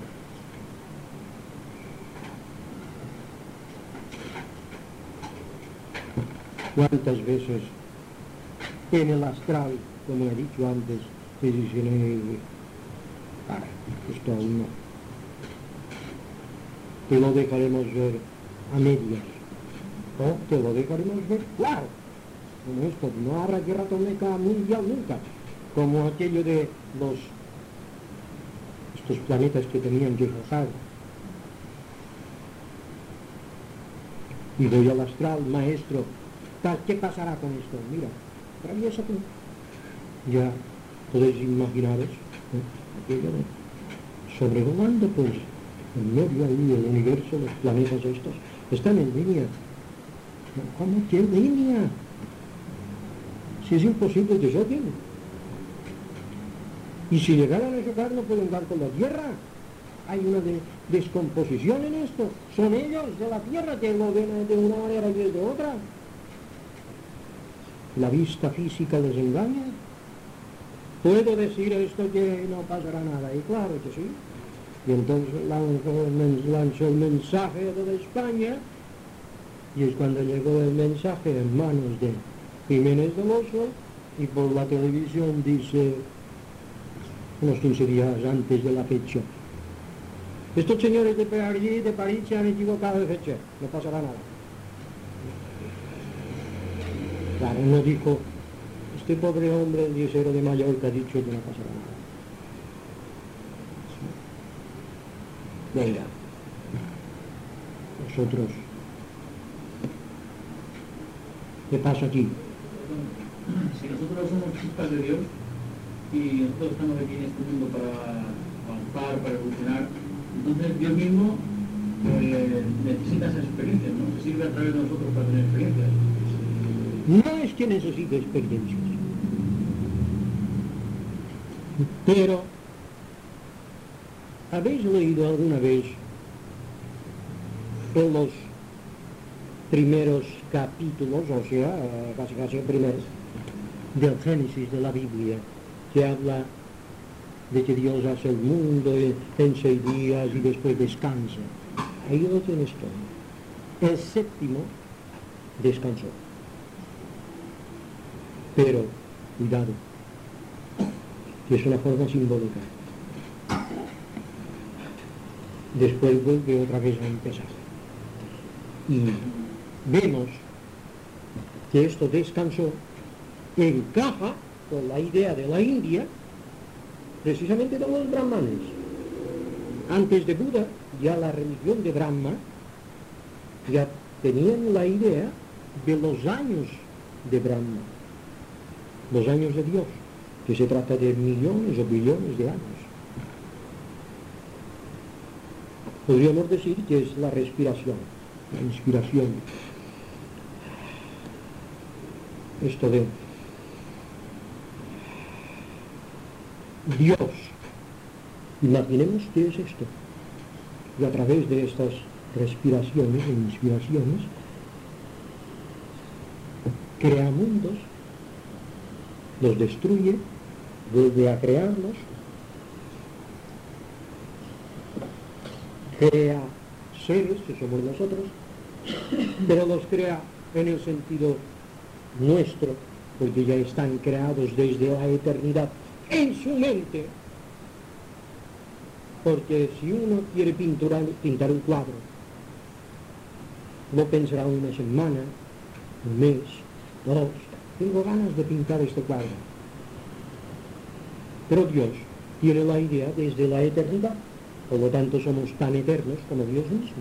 ¿Cuántas veces en el astral, como he dicho antes, te dicen, eh, para, esto aún no. Te lo dejaremos ver a medias. ¿No? Te lo dejaremos ver claro. Como esto, no habrá guerra atómica mundial nunca. Como aquello de los estos planetas que tenían que rozar. Y voy al astral, maestro, ¿qué pasará con esto? Mira, atraviesa tú. Ya podéis imaginaros, ¿eh? Aquello de sobrevolando, pues, en medio ahí del universo, los planetas estos, están en línea. ¿Cómo que en línea? Si es imposible que choquen. Y si llegaran a chocar no pueden dar con la Tierra. Hay una de descomposición en esto. Son ellos de la Tierra que lo ven de una manera y de otra. La vista física les engaña. ¿Puedo decir esto que no pasará nada? Y claro que sí. Y entonces lanzó, lanzó el mensaje a toda España, y es cuando llegó el mensaje en manos de Jiménez del Oso, y por la televisión dice, unos quince días antes de la fecha, estos señores de París, de París se han equivocado de fecha, no pasará nada. Claro, no dijo, este pobre hombre, el diosero de Mallorca, ha dicho que no pasará nada. Venga, nosotros, ¿qué pasa aquí? Si nosotros somos chispas de Dios y nosotros estamos aquí en este mundo para avanzar, para evolucionar, entonces Dios mismo eh, necesita esas experiencias, ¿no? Se sirve a través de nosotros para tener experiencias. No es que necesite experiencias, pero ¿habéis leído alguna vez en los primeros capítulos, o sea, casi casi el primero, del Génesis de la Biblia, que habla de que Dios hace el mundo en seis días y después descansa? Ahí lo tienes todo. El séptimo descansó. Pero, cuidado, que es una forma simbólica. Después vuelve otra vez a empezar. Y vemos que esto descanso encaja con la idea de la India precisamente de los brahmanes. Antes de Buda, ya la religión de Brahma ya tenían la idea de los años de Brahma, los años de Dios, que se trata de millones o billones de años. Podríamos decir que es la respiración, la inspiración. Esto de Dios. Imaginemos qué es esto. Y a través de estas respiraciones e inspiraciones, crea mundos, los destruye, vuelve a crearlos, crea seres que somos nosotros, pero los crea en el sentido nuestro, porque ya están creados desde la eternidad en su mente. Porque si uno quiere pinturar, pintar un cuadro, no pensará una semana, un mes, dos, tengo ganas de pintar este cuadro. Pero Dios tiene la idea desde la eternidad, por lo tanto somos tan eternos como Dios mismo.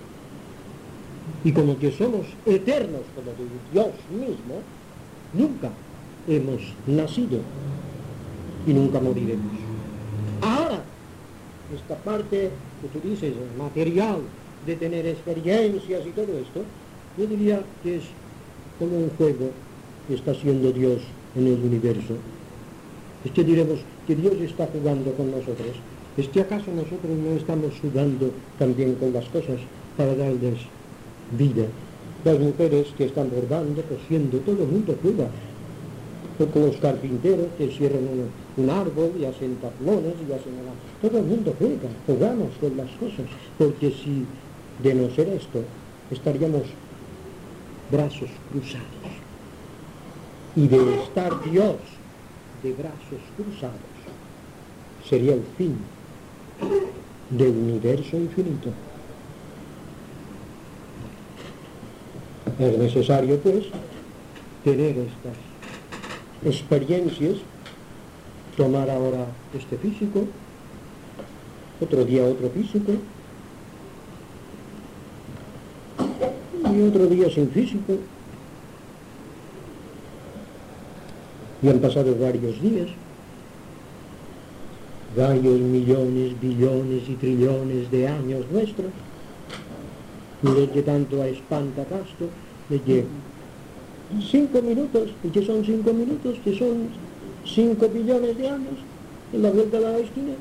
Y como que somos eternos como Dios mismo, nunca hemos nacido y nunca moriremos. Ahora, esta parte que tú dices, material, de tener experiencias y todo esto, yo diría que es como un juego que está haciendo Dios en el universo. Es que diremos que Dios está jugando con nosotros. ¿Es que acaso nosotros no estamos jugando también con las cosas para darles vida? Las mujeres que están bordando, cosiendo, todo el mundo juega. O con los carpinteros que cierran un, un árbol y hacen tablones y hacen nada. Todo el mundo juega, jugamos con las cosas. Porque si de no ser esto, estaríamos brazos cruzados. Y de estar Dios de brazos cruzados, sería el fin del universo infinito. Es necesario, pues, tener estas experiencias, tomar ahora este físico, otro día otro físico, y otro día sin físico, y han pasado varios días, varios millones, billones y trillones de años nuestros, y desde tanto a espantacasto, desde cinco minutos, y que son cinco minutos, que son cinco billones de años, en la vuelta de la esquina.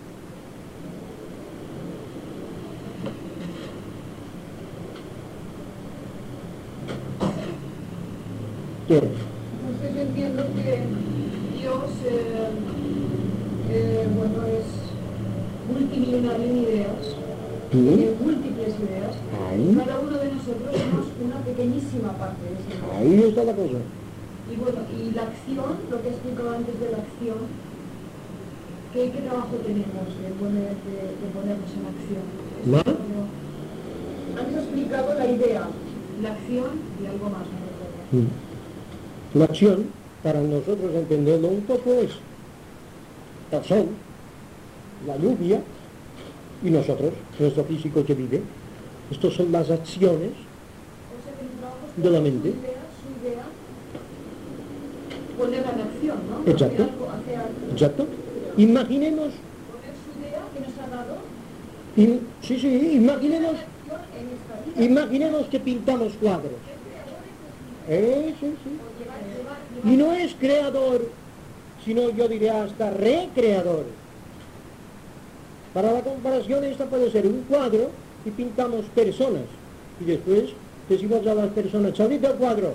¿Qué? Entonces yo entiendo que Dios, eh, eh, bueno, es multimillonario en ideas, ¿Sí? tiene múltiples ideas, Ahí. y cada uno de nosotros somos una pequeñísima parte de ese mundo. Ahí está la cosa. Y bueno, y la acción, lo que he explicado antes de la acción, ¿qué, qué trabajo tenemos de, poner, de, de ponernos en acción? ¿No? Como- Antes he explicado la idea, la acción y algo más, no recuerdo. Mm. La acción, para nosotros entenderlo un poco, es el sol, la lluvia, y nosotros, nuestro físico que vive. Estas son las acciones O sea que mi trabajo es de la poner mente. Su idea, su idea, ponerla en acción, ¿no? Exacto. Hacer algo, hacer algo. Exacto. Imaginemos, Poner su idea que nos ha dado im- sí, sí, imaginemos, acción en esta vida. imaginemos que pintamos cuadros. Eh, sí, sí. Llevar, llevar, llevar. Y no es creador, sino yo diría hasta recreador. Para la comparación esta puede ser un cuadro y pintamos personas. Y después decimos a las personas, salid del cuadro.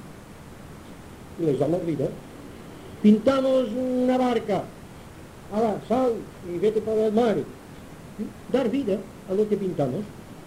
Y les damos vida. Pintamos una barca. Ahora, sal y vete por el mar. Dar vida a lo que pintamos.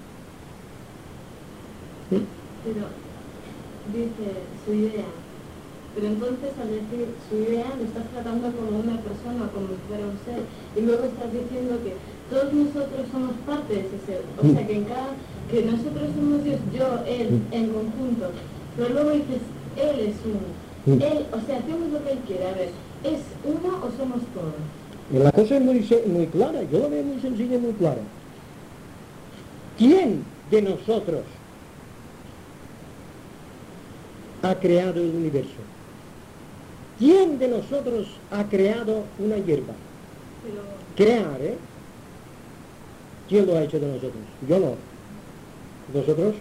¿Sí? Pero dice su idea. Pero entonces al decir su idea lo estás tratando como una persona, como si fuera un ser. Y luego estás diciendo que todos nosotros somos parte de ese ser. O sea que en cada, que nosotros somos Dios, yo, él, en conjunto. Pero luego dices, él es uno. Él, o sea, hacemos lo que él quiere. A ver, ¿es uno o somos todos? Y la cosa es muy, muy clara, yo lo veo muy sencilla y muy clara. ¿Quién de nosotros ha creado el universo? ¿Quién de nosotros ha creado una hierba? Crear, ¿eh? ¿Quién lo ha hecho de nosotros? Yo no. ¿Vosotros?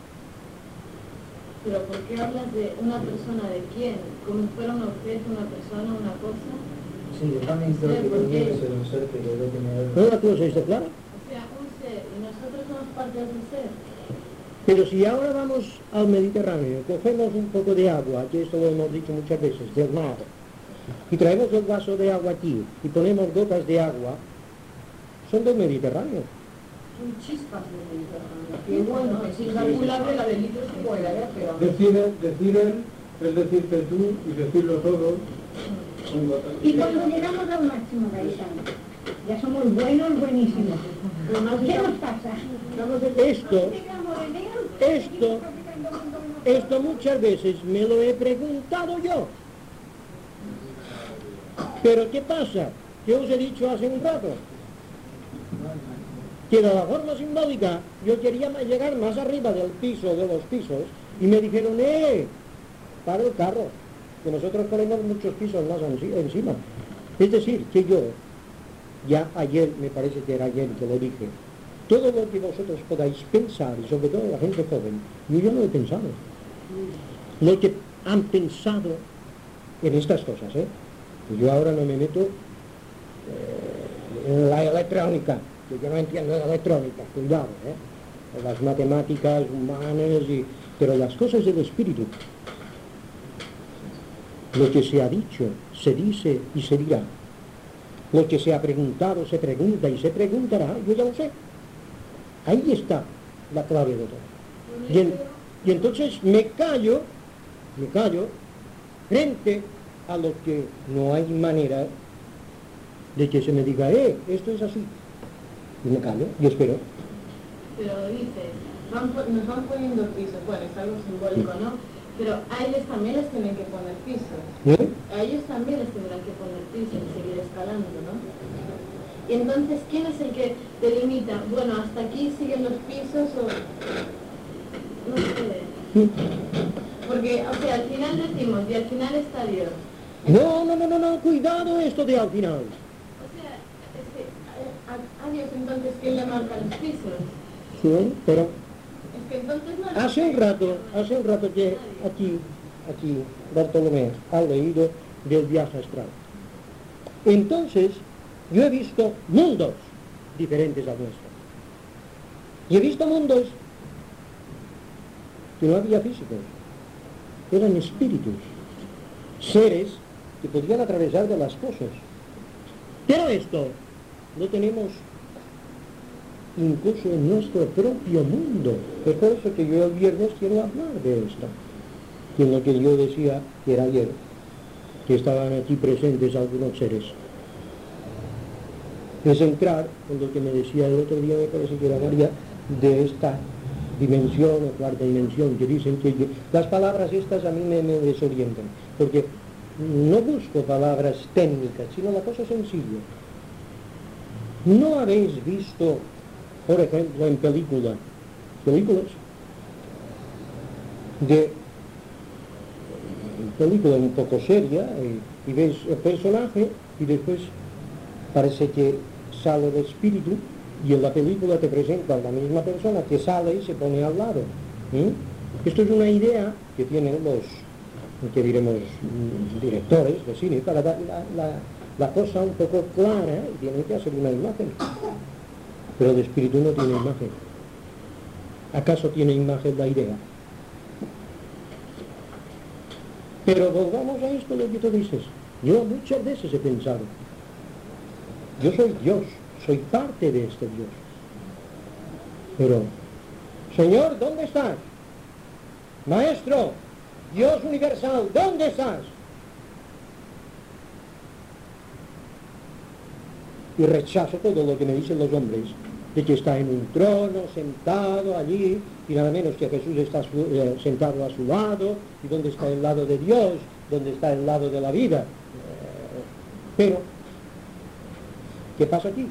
Pero ¿por qué hablas de una persona de quién? Como si fuera un objeto, una persona, una cosa. Sí, yo también creo que ¿por qué? es un ser que yo creo que me... ¿No la cosa está clara? O sea, un ser, y nosotros somos parte de ese ser. Pero si ahora vamos al Mediterráneo, cogemos un poco de agua, que esto lo hemos dicho muchas veces, del mar, y traemos el vaso de agua aquí, y ponemos gotas de agua, son del Mediterráneo. Son chispas del Mediterráneo. Que bueno, es incalculable la de litros que pueda haber, pero... Decir, decir él es decirte tú y decirlo todos. Y cuando llegamos al máximo de ahí, ya somos buenos, buenísimos. ¿Qué nos pasa? Esto, esto, esto muchas veces me lo he preguntado yo. Pero ¿qué pasa? Yo os he dicho hace un rato que de la forma simbólica yo quería llegar más arriba del piso, de los pisos, y me dijeron, ¡eh! Para el carro, que nosotros ponemos muchos pisos más encima. Es decir, que yo, ya ayer, me parece que era ayer que lo dije, todo lo que vosotros podáis pensar, y sobre todo la gente joven, yo ya lo he pensado. Lo que han pensado en estas cosas, ¿eh? Yo ahora no me meto eh, en la electrónica, que yo no entiendo de electrónica, cuidado, ¿eh? Las matemáticas humanas, y, pero las cosas del espíritu. Lo que se ha dicho, se dice y se dirá. Lo que se ha preguntado, se pregunta y se preguntará, yo ya lo sé. Ahí está la clave de todo. Y, en, y entonces me callo, me callo, frente a lo que no hay manera de que se me diga, eh, esto es así. Y me callo y espero. Pero dices, van, nos van poniendo pisos, bueno, es algo simbólico, ¿no? Pero a ellos también les tienen que poner pisos. ¿Eh? A ellos también les tendrán que poner pisos y seguir escalando, ¿no? Y entonces, ¿quién es el que delimita? Bueno, hasta aquí siguen los pisos o... No sé. Porque, o sea, al final decimos, y al final está Dios. No, no, no, no, no, cuidado esto de al final. O sea, es que a, a Dios entonces, ¿quién le marca los pisos? Sí, pero Es que entonces no... hace un rato, hace un rato que aquí, aquí, Bartolomé ha leído del viaje astral. Entonces, yo he visto mundos diferentes al nuestro. Y he visto mundos que no había físicos, eran espíritus, seres que podían atravesar de las cosas. Pero esto lo tenemos incluso en nuestro propio mundo. Es por eso que yo el viernes quiero hablar de esto. Y en lo que yo decía que era ayer, que estaban aquí presentes algunos seres. Es entrar en lo que me decía el otro día, me parece que era María, de esta dimensión o cuarta dimensión, que dicen que yo, las palabras estas a mí me, me desorientan, porque no busco palabras técnicas, sino la cosa sencilla. ¿No habéis visto, por ejemplo, en películas, películas de película un poco seria, y, y ves el personaje y después parece que sale el espíritu, y en la película te presentan la misma persona que sale y se pone al lado? ¿Mm? Esto es una idea que tienen los, que diremos, directores de cine para dar la, la, la cosa un poco clara, y tienen que hacer una imagen. Pero el espíritu no tiene imagen. ¿Acaso tiene imagen la idea? Pero volvamos a esto lo que tú dices. Yo muchas veces he pensado, yo soy Dios, soy parte de este Dios. Pero, Señor, ¿dónde estás? Maestro, Dios universal, ¿dónde estás? Y rechazo todo lo que me dicen los hombres, de que está en un trono, sentado allí, y nada menos que Jesús está su, eh, sentado a su lado, y dónde está el lado de Dios, dónde está el lado de la vida. Eh, pero ¿Qué pasa aquí?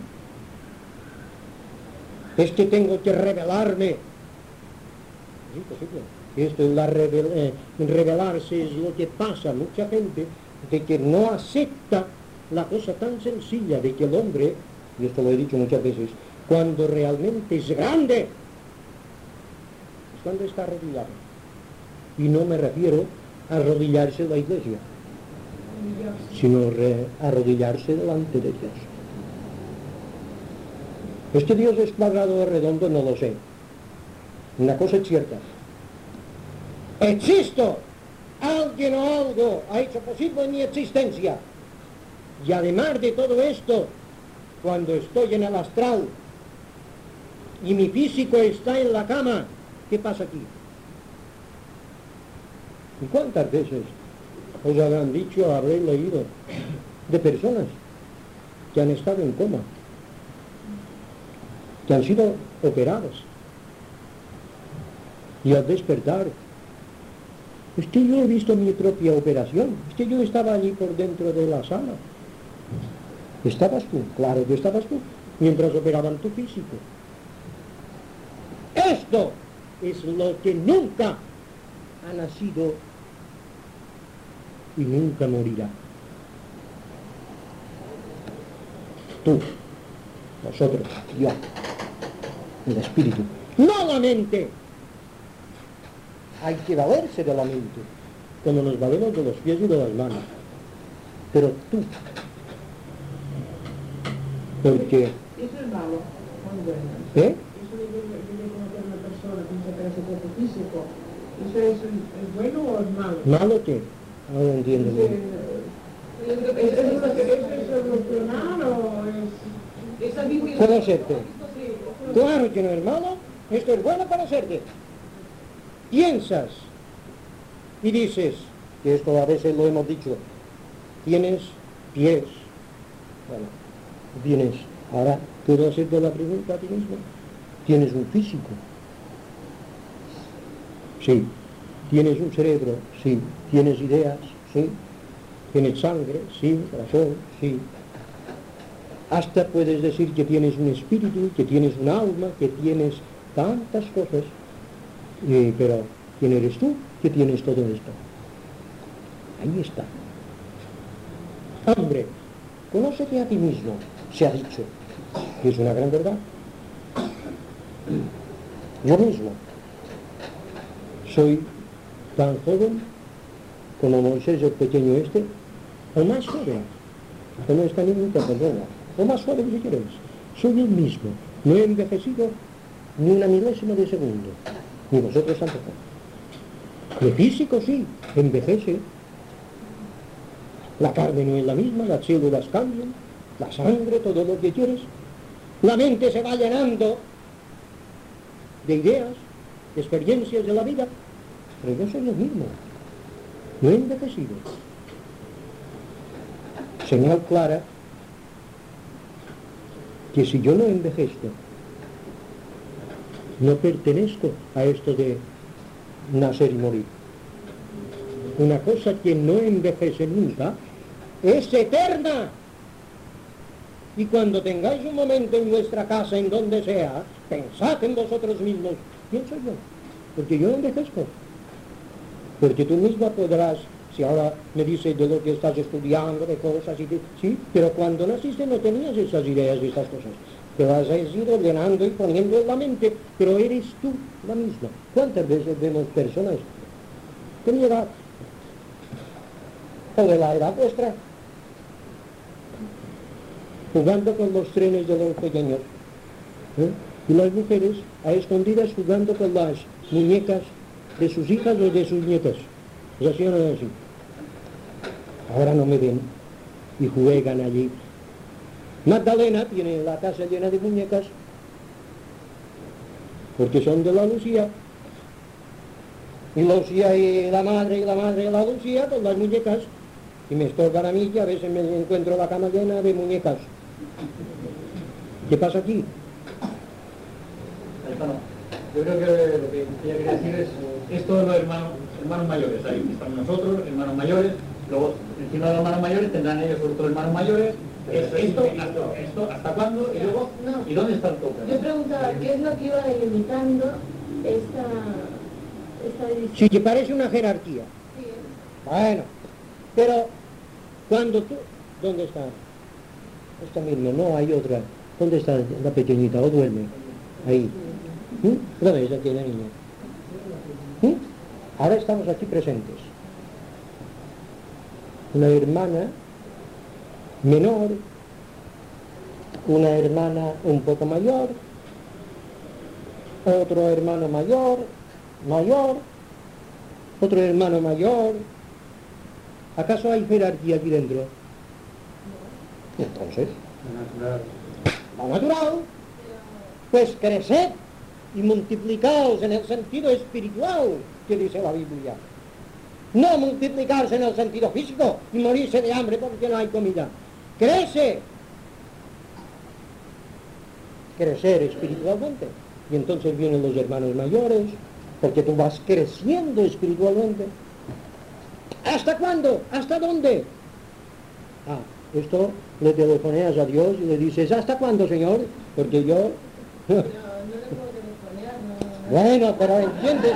Es que tengo que revelarme. Es imposible. Esto, la revel, eh, revelarse es lo que pasa. Mucha gente de que no acepta la cosa tan sencilla de que el hombre, y esto lo he dicho muchas veces, cuando realmente es grande, es cuando está arrodillado. Y no me refiero a arrodillarse en la iglesia, sino re, arrodillarse delante de Dios. ¿Es que Dios es cuadrado o redondo? No lo sé. Una cosa es cierta. Existo. Alguien o algo ha hecho posible mi existencia. Y además de todo esto, cuando estoy en el astral y mi físico está en la cama, ¿qué pasa aquí? ¿Y cuántas veces os habrán dicho, habréis leído, de personas que han estado en coma, que han sido operadas, y al despertar, es que yo he visto mi propia operación, es que yo estaba allí por dentro de la sala. ¿Estabas tú? Claro que estabas tú, mientras operaban tu físico. Esto es lo que nunca ha nacido y nunca morirá. Tú, nosotros, yo, el espíritu, no la mente. Hay que valerse de la mente, como nos valemos de los pies y de las manos. Pero tú, porque... Eso es malo, muy bueno. ¿Eh? Eso de conocer a una persona sin sacar ese cuerpo físico, ¿eso es, es bueno o es malo? ¿Malo qué? No lo entiendo bien. ¿Es, es, es, es evolucionar o es...? Esa vibración? Puedo hacerte. Claro que no es malo, esto es bueno para hacerte. Piensas y dices, que esto a veces lo hemos dicho, tienes pies. Bueno, tienes, ahora puedo hacerte la pregunta a ti mismo. ¿Tienes un físico? Sí. ¿Tienes un cerebro? Sí. ¿Tienes ideas? Sí. ¿Tienes sangre? Sí. ¿Corazón? Sí. Hasta puedes decir que tienes un espíritu, que tienes un alma, que tienes tantas cosas. Eh, pero, ¿quién eres tú que tienes todo esto? Ahí está. Hombre, conócete a ti mismo, se ha dicho, que es una gran verdad. Yo mismo soy tan joven como Moisés el pequeño este, o más joven, que no está ni nunca perdona, o más joven si quieres. Soy el mismo, no he envejecido ni una milésima de segundo. Ni vosotros tampoco. El físico sí, envejece. La carne no es la misma, las células cambian, la sangre, todo lo que quieres. La mente se va llenando de ideas, de experiencias de la vida. Pero yo soy el mismo, no he envejecido. Señal clara que si yo no envejezco, no pertenezco a esto de nacer y morir. Una cosa que no envejece nunca es eterna. Y cuando tengáis un momento en vuestra casa, en donde sea, pensad en vosotros mismos, ¿quién soy yo? Porque yo no envejezco. Porque tú misma podrás, si ahora me dices de lo que estás estudiando, de cosas y de... Sí, pero cuando naciste no tenías esas ideas y esas cosas. Te vas a ir llenando y poniendo en la mente, pero eres tú la misma. ¿Cuántas veces vemos personas de mi edad o de la edad vuestra jugando con los trenes de los pequeños? ¿Eh? Y las mujeres a escondidas jugando con las muñecas de sus hijas o de sus nietas. ¿Es así o no es así? Ahora no me ven y juegan allí. Magdalena tiene la casa llena de muñecas porque son de la Lucía, y Lucía y la madre y la madre de la Lucía con las muñecas, y me estorban a mí y a veces me encuentro la cama llena de muñecas. ¿Qué pasa aquí? Yo creo que lo que ella quería decir es, es todos los hermanos, hermanos mayores, ahí estamos nosotros, hermanos mayores, luego encima de los hermanos mayores tendrán ellos otros hermanos mayores, Esto, esto, hasta, esto, ¿hasta cuándo? Y luego, No. ¿y dónde está el tope? Yo preguntaba, ¿qué es lo que iba delimitando esta, esta división? Si te parece una jerarquía. Sí, Bueno, pero cuando tú... ¿Dónde está? Esta misma, no hay otra. ¿Dónde está la pequeñita? ¿O duerme? Ahí. ¿Mm? ¿Dónde está aquí la niña? ¿Mm? Ahora estamos aquí presentes. Una hermana menor, una hermana un poco mayor, otro hermano mayor, mayor, otro hermano mayor. ¿Acaso hay jerarquía aquí dentro? Entonces, lo natural, pues creced y multiplicaos en el sentido espiritual que dice la Biblia. No multiplicarse en el sentido físico y morirse de hambre porque no hay comida. Crece. Crecer espiritualmente. Y entonces vienen los hermanos mayores, porque tú vas creciendo espiritualmente. ¿Hasta cuándo? ¿Hasta dónde? Ah, esto le telefoneas a Dios y le dices, ¿hasta cuándo, Señor? Porque yo... pero no le puedo telefonear, no... Bueno, pero entiendes...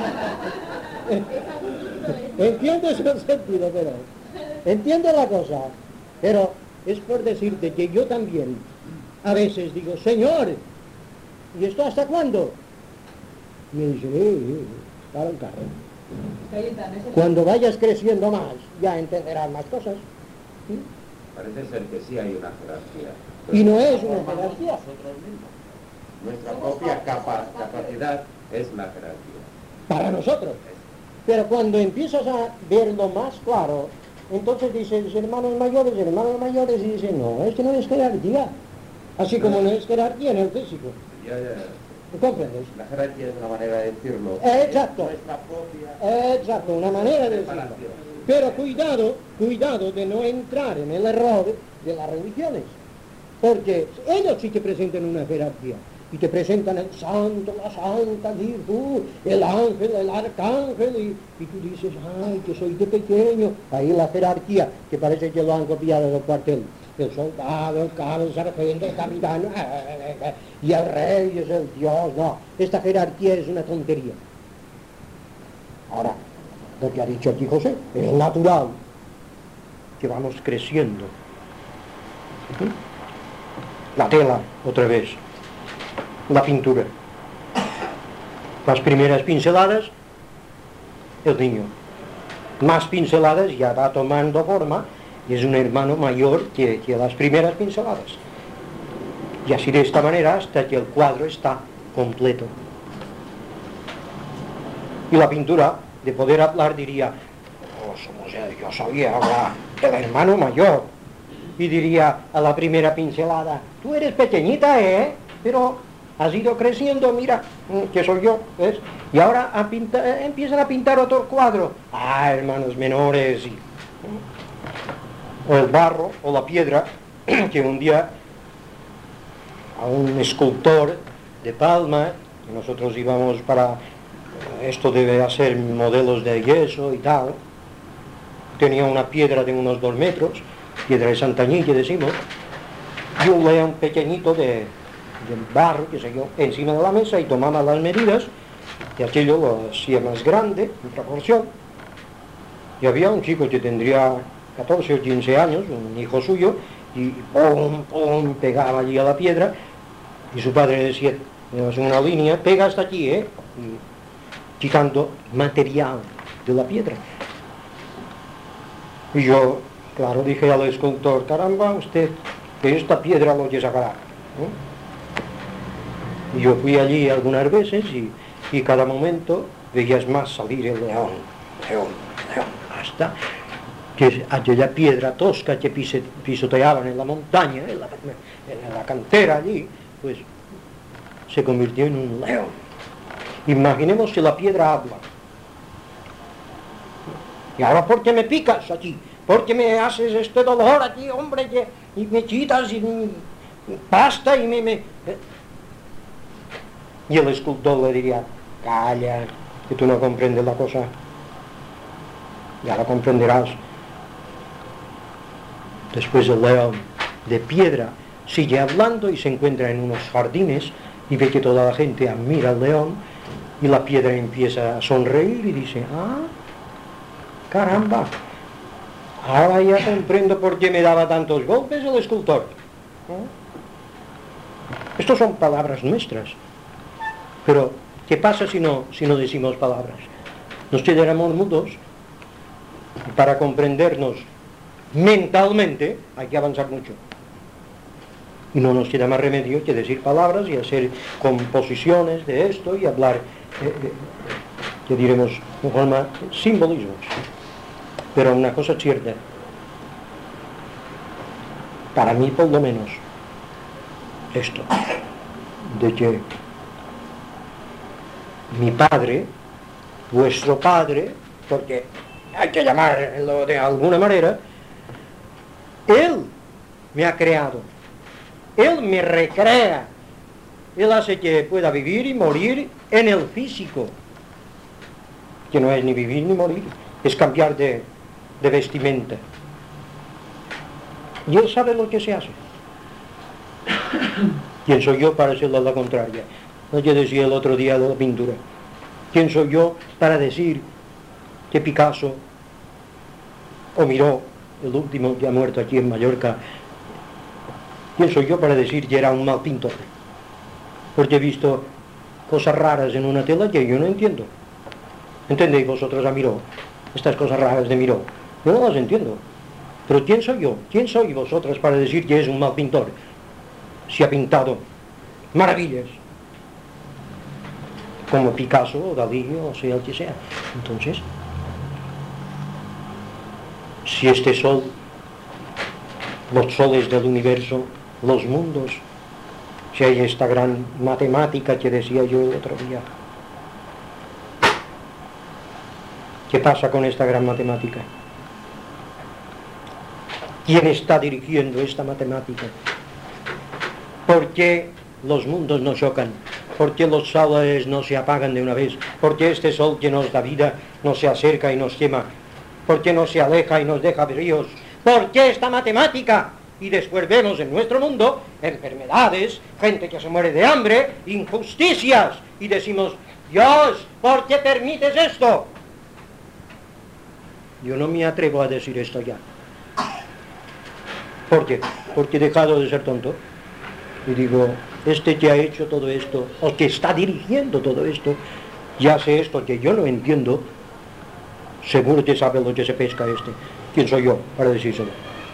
Entiendes el sentido, pero... Entiende la cosa. Pero es por decirte que yo también a veces digo, Señor, ¿y esto hasta cuándo? Y me dice, eh, eh, para el carro. Cuando vayas creciendo más, ya entenderás más cosas. ¿Sí? Parece ser que sí hay una jerarquía. Y no es una jerarquía. Nosotros mismos. Nuestra propia capa, capacidad es la jerarquía. Para nosotros. Pero cuando empiezas a verlo más claro, entonces dices, hermanos mayores, hermanos mayores, y dices, no, esto no es jerarquía. Así como no es jerarquía en el físico. Ya, ya. ¿Comprendes? La jerarquía es una manera de decirlo. Exacto. Es nuestra propia... Exacto, una manera de decirlo. Pero cuidado, cuidado de no entrar en el error de las religiones. Porque ellos sí que presentan una jerarquía. Y te presentan el santo, la santa, y tú, el ángel, el arcángel, y, y tú dices, ay, que soy de pequeño. Ahí la jerarquía, que parece que lo han copiado del cuartel. El soldado, el cabo, el sargento, el capitán, y el rey es el Dios. No, esta jerarquía es una tontería. Ahora, lo que ha dicho aquí José, es natural, que vamos creciendo. La tela, otra vez. La pintura. Las primeras pinceladas, el niño. Más pinceladas ya va tomando forma y es un hermano mayor que, que las primeras pinceladas. Y así de esta manera hasta que el cuadro está completo. Y la pintura, de poder hablar, diría, oh, somos, yo soy ahora el hermano mayor. Y diría a la primera pincelada, tú eres pequeñita, ¿eh? Pero... has ido creciendo, mira, que soy yo, ¿ves? Y ahora a pintar, empiezan a pintar otro cuadro. Ah, hermanos menores, y, o el barro, o la piedra, que un día a un escultor de Palma, que nosotros íbamos para, esto debe hacer modelos de yeso y tal, tenía una piedra de unos dos metros, piedra de Santañí, que decimos, y un león pequeñito de... del barro, que sé yo, encima de la mesa y tomaba las medidas y aquello lo hacía más grande en proporción. Y había un chico que tendría catorce o quince años, un hijo suyo, y pum, pum, pegaba allí a la piedra y su padre decía, es una línea, pega hasta aquí, ¿eh? Y quitando material de la piedra. Y yo, claro, dije al escultor, caramba, usted, que esta piedra lo que sacará, ¿no? Y yo fui allí algunas veces y, y cada momento veías más salir el león, león, león, hasta que aquella piedra tosca que pise, pisoteaban en la montaña, en la, en la cantera allí, pues se convirtió en un león. Imaginemos que la piedra habla. Y ahora, ¿por qué me picas aquí? ¿Por qué me haces este dolor aquí, hombre? Que, y me quitas y, y basta y me... me eh. Y el escultor le diría, calla, que tú no comprendes la cosa. Ya la comprenderás. Después el león de piedra, sigue hablando y se encuentra en unos jardines y ve que toda la gente admira al león y la piedra empieza a sonreír y dice, ah, caramba, ahora ya comprendo por qué me daba tantos golpes el escultor. ¿Eh? Estas son palabras nuestras, pero ¿qué pasa si no, si no decimos palabras? Nos quedaremos mudos. Y para comprendernos mentalmente hay que avanzar mucho. Y no nos queda más remedio que decir palabras y hacer composiciones de esto y hablar, eh, eh, que diremos, en forma simbolismos. Pero una cosa cierta, para mí por lo menos, esto, de que mi padre, vuestro padre, porque hay que llamarlo de alguna manera, él me ha creado, él me recrea, él hace que pueda vivir y morir en el físico, que no es ni vivir ni morir, es cambiar de, de vestimenta. Y él sabe lo que se hace. ¿Quién soy yo para decirlo a la contraria? No, yo decía el otro día de la pintura. ¿Quién soy yo para decir que Picasso o Miró, el último que ha muerto aquí en Mallorca, ¿quién soy yo para decir que era un mal pintor? Porque he visto cosas raras en una tela que yo no entiendo. ¿Entendéis vosotros a Miró? Estas cosas raras de Miró. Yo no las entiendo. Pero ¿quién soy yo? ¿Quién sois vosotros para decir que es un mal pintor? Si ha pintado maravillas, como Picasso o Dalí o sea el que sea. Entonces, si este sol, los soles del universo, los mundos, si hay esta gran matemática que decía yo el otro día, ¿qué pasa con esta gran matemática? ¿Quién está dirigiendo esta matemática? ¿Por qué los mundos no chocan? ¿Por qué los soles no se apagan de una vez? ¿Por qué este sol que nos da vida no se acerca y nos quema? ¿Por qué no se aleja y nos deja ríos? ¿Por qué esta matemática? Y después vemos en nuestro mundo enfermedades, gente que se muere de hambre, injusticias. Y decimos, Dios, ¿por qué permites esto? Yo no me atrevo a decir esto ya. ¿Por qué? Porque he dejado de ser tonto. Y digo, este que ha hecho todo esto, o que está dirigiendo todo esto, ya hace esto que yo no entiendo, seguro que sabe lo que se pesca este. ¿Quién soy yo para decírselo?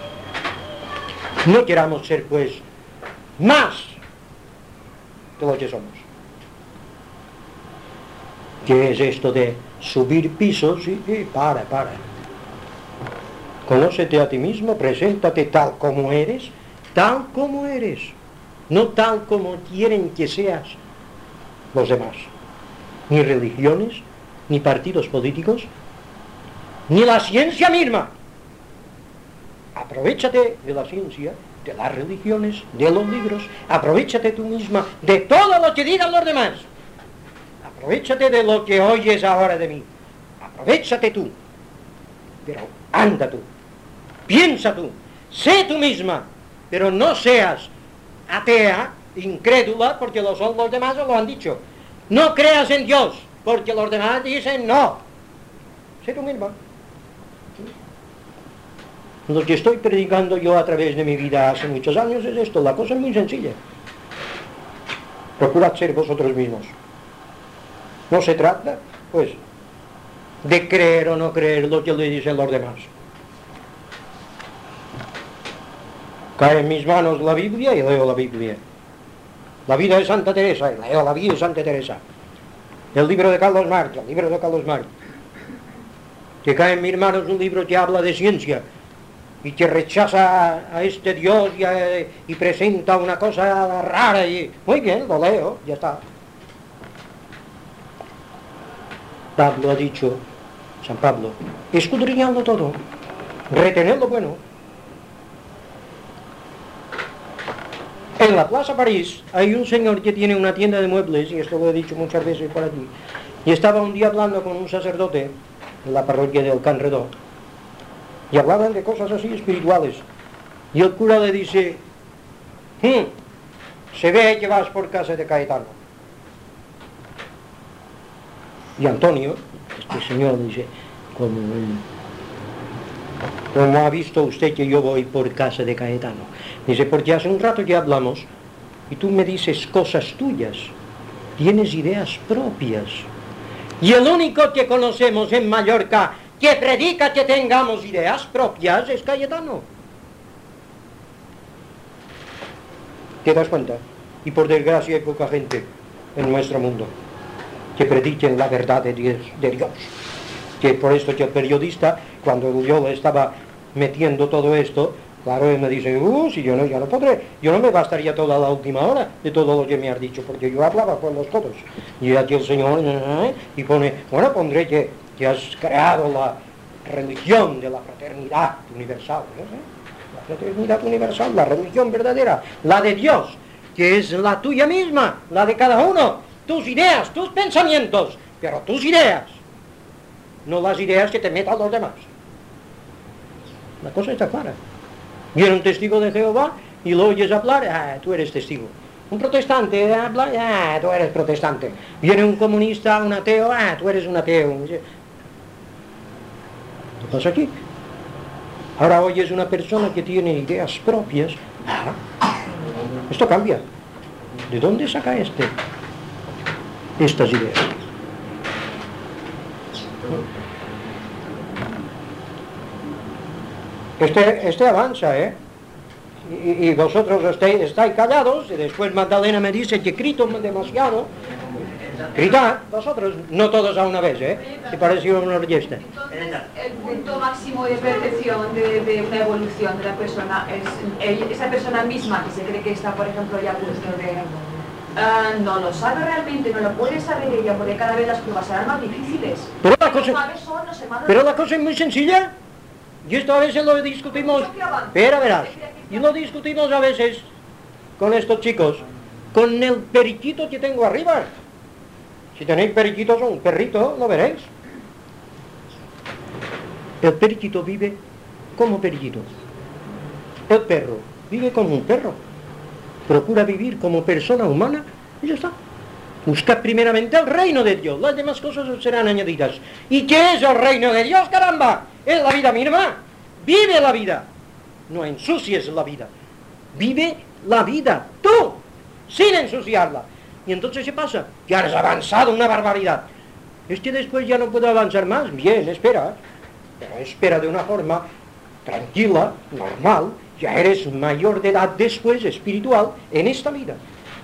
No queramos ser, pues, más de lo que somos. ¿Qué es esto de subir pisos? Y, y para, para. Conócete a ti mismo, preséntate tal como eres, tal como eres. No tal como quieren que seas los demás. Ni religiones, ni partidos políticos, ni la ciencia misma. Aprovechate de la ciencia, de las religiones, de los libros. Aprovechate tú misma de todo lo que digan los demás. Aprovechate de lo que oyes ahora de mí. Aprovechate tú. Pero anda tú. Piensa tú. Sé tú misma. Pero no seas atea, incrédula, porque lo son los demás o lo han dicho. No creas en Dios, porque los demás dicen no. Sé tú misma. Lo que estoy predicando yo a través de mi vida hace muchos años es esto. La cosa es muy sencilla. Procurad ser vosotros mismos. No se trata, pues, de creer o no creer lo que le dicen los demás. Cae en mis manos la Biblia y leo la Biblia. La vida de Santa Teresa y leo la vida de Santa Teresa. El libro de Carlos Marx, el libro de Carlos Marx. Que cae en mis manos un libro que habla de ciencia y que rechaza a, a este Dios y, a, y presenta una cosa rara y... Muy bien, lo leo, ya está. Pablo ha dicho, San Pablo, escudriñando todo, retener lo bueno. En la Plaza París hay un señor que tiene una tienda de muebles, y esto lo he dicho muchas veces por aquí, y estaba un día hablando con un sacerdote en la parroquia del Can Redó, y hablaban de cosas así espirituales, Y el cura le dice, hm, se ve que vas por casa de Cayetano. Y Antonio, este señor, dice, como, como ha visto usted que yo voy por casa de Cayetano? Dice, porque hace un rato que hablamos y tú me dices cosas tuyas, tienes ideas propias. Y el único que conocemos en Mallorca que predica que tengamos ideas propias es Cayetano. ¿Te das cuenta? Y por desgracia hay poca gente en nuestro mundo que prediquen la verdad de Dios, de Dios. Que por esto que el periodista, cuando yo le estaba metiendo todo esto, claro, él me dice, uh, si yo no, ya no podré, yo no me bastaría toda la última hora de todo lo que me has dicho, porque yo hablaba por los codos. Y aquí el Señor, ¿eh? Y pone, bueno, pondré que, que has creado la religión de la fraternidad universal, ¿eh? La fraternidad universal, la religión verdadera, la de Dios, que es la tuya misma, la de cada uno, tus ideas, tus pensamientos, pero tus ideas, no las ideas que te metan los demás. La cosa está clara. Viene un testigo de Jehová y lo oyes hablar, ah, tú eres testigo. Un protestante habla, ah, tú eres protestante. Viene un comunista, un ateo, ah, tú eres un ateo. ¿Qué pasa aquí? Ahora oyes una persona que tiene ideas propias, ah, esto cambia. ¿De dónde saca este? Estas ideas. Este, este avanza, ¿eh? Y, y vosotros estáis, estáis callados, y después Magdalena me dice que grito demasiado. Gritad, vosotros, no todos a una vez, ¿eh? Que pareció una orquesta. Entonces, el punto máximo de perfección de, de una evolución de la persona es el, esa persona misma que se cree que está, por ejemplo, ya a punto de... Uh, no lo sabe realmente, no lo puede saber ella, porque cada vez las pruebas serán más difíciles. Pero la cosa, pero la cosa es muy sencilla. Y esto a veces lo discutimos, pero verás, y lo discutimos a veces con estos chicos, con el periquito que tengo arriba. Si tenéis periquitos o un perrito, lo veréis. El periquito vive como periquito. El perro vive como un perro. Procura vivir como persona humana y ya está. Busca primeramente el reino de Dios, las demás cosas serán añadidas. ¿Y qué es el reino de Dios, caramba? Es la vida misma. Vive la vida. No ensucies la vida. Vive la vida, tú, sin ensuciarla. Y entonces, ¿qué pasa? Ya has avanzado una barbaridad. Es que después ya no puedo avanzar más. Bien, espera. Pero espera de una forma tranquila, normal. Ya eres mayor de edad después, espiritual, en esta vida.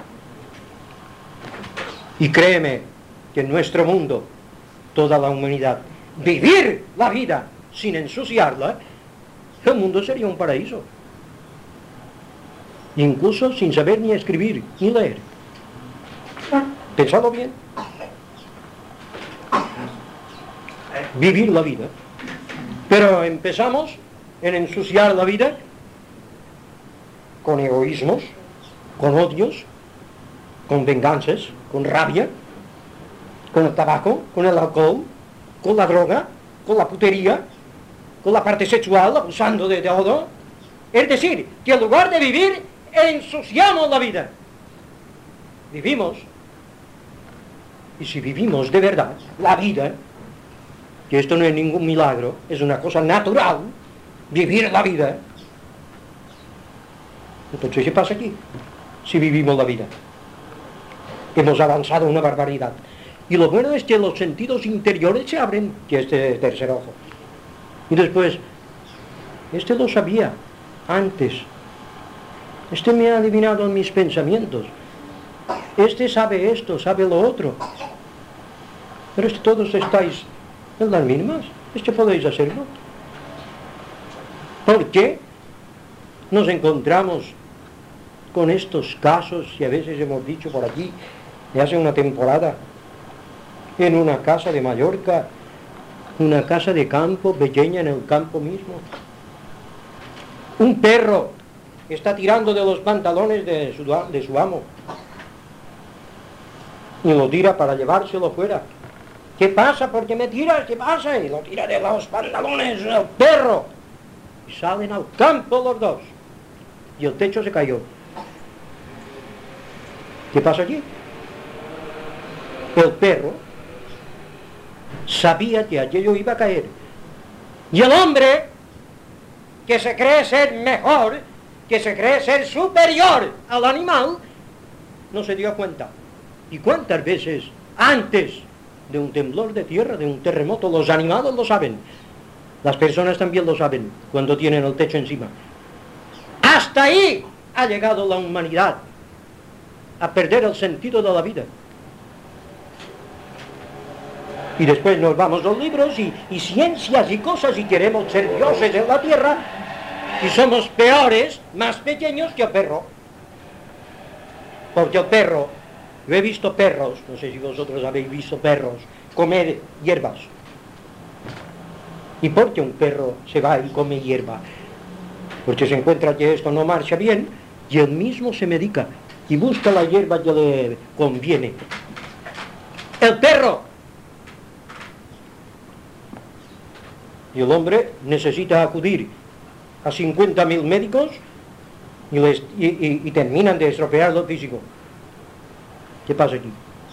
Y créeme que en nuestro mundo, toda la humanidad, vivir la vida sin ensuciarla, el mundo sería un paraíso. Incluso sin saber ni escribir, ni leer. Pensadlo bien. Vivir la vida. Pero empezamos en ensuciar la vida con egoísmos, con odios, con venganzas, con rabia, con el tabaco, con el alcohol, con la droga, con la putería, con la parte sexual, abusando de todo. Es decir, que en lugar de vivir, ensuciamos la vida. Vivimos, y si vivimos de verdad la vida, que esto no es ningún milagro, es una cosa natural, vivir la vida. Entonces, ¿qué pasa aquí? Si vivimos la vida. Hemos avanzado una barbaridad. Y lo bueno es que los sentidos interiores se abren, que este tercer ojo. Y después, este lo sabía antes. Este me ha adivinado en mis pensamientos. Este sabe esto, sabe lo otro. Pero es que todos estáis en las mismas. Es que podéis hacerlo. ¿Por qué nos encontramos con estos casos, y a veces hemos dicho por aquí, de hace una temporada, en una casa de Mallorca, una casa de campo, pequeña en el campo mismo? Un perro está tirando de los pantalones de su, de su amo y lo tira para llevárselo fuera. ¿Qué pasa? ¿Por qué me tiras? ¿Qué pasa? Y lo tira de los pantalones el perro. Y salen al campo los dos. y el techo se cayó. ¿Qué pasa allí? El perro sabía que aquello iba a caer. Y el hombre, que se cree ser mejor, que se cree ser superior al animal, no se dio cuenta. ¿Y cuántas veces antes de un temblor de tierra, de un terremoto, los animales lo saben? Las personas también lo saben cuando tienen el techo encima. Hasta ahí ha llegado la humanidad, a perder el sentido de la vida. Y después nos vamos a los libros y, y ciencias y cosas y queremos ser dioses en la tierra y somos peores, más pequeños que el perro. Porque el perro, yo he visto perros, no sé si vosotros habéis visto perros, comer hierbas. ¿Y por qué un perro se va y come hierba? Porque se encuentra que esto no marcha bien y él mismo se medica y busca la hierba que le conviene. El perro y el hombre necesita acudir a cincuenta mil médicos y, les, y, y, y terminan de estropear lo físico. ¿Qué pasa aquí?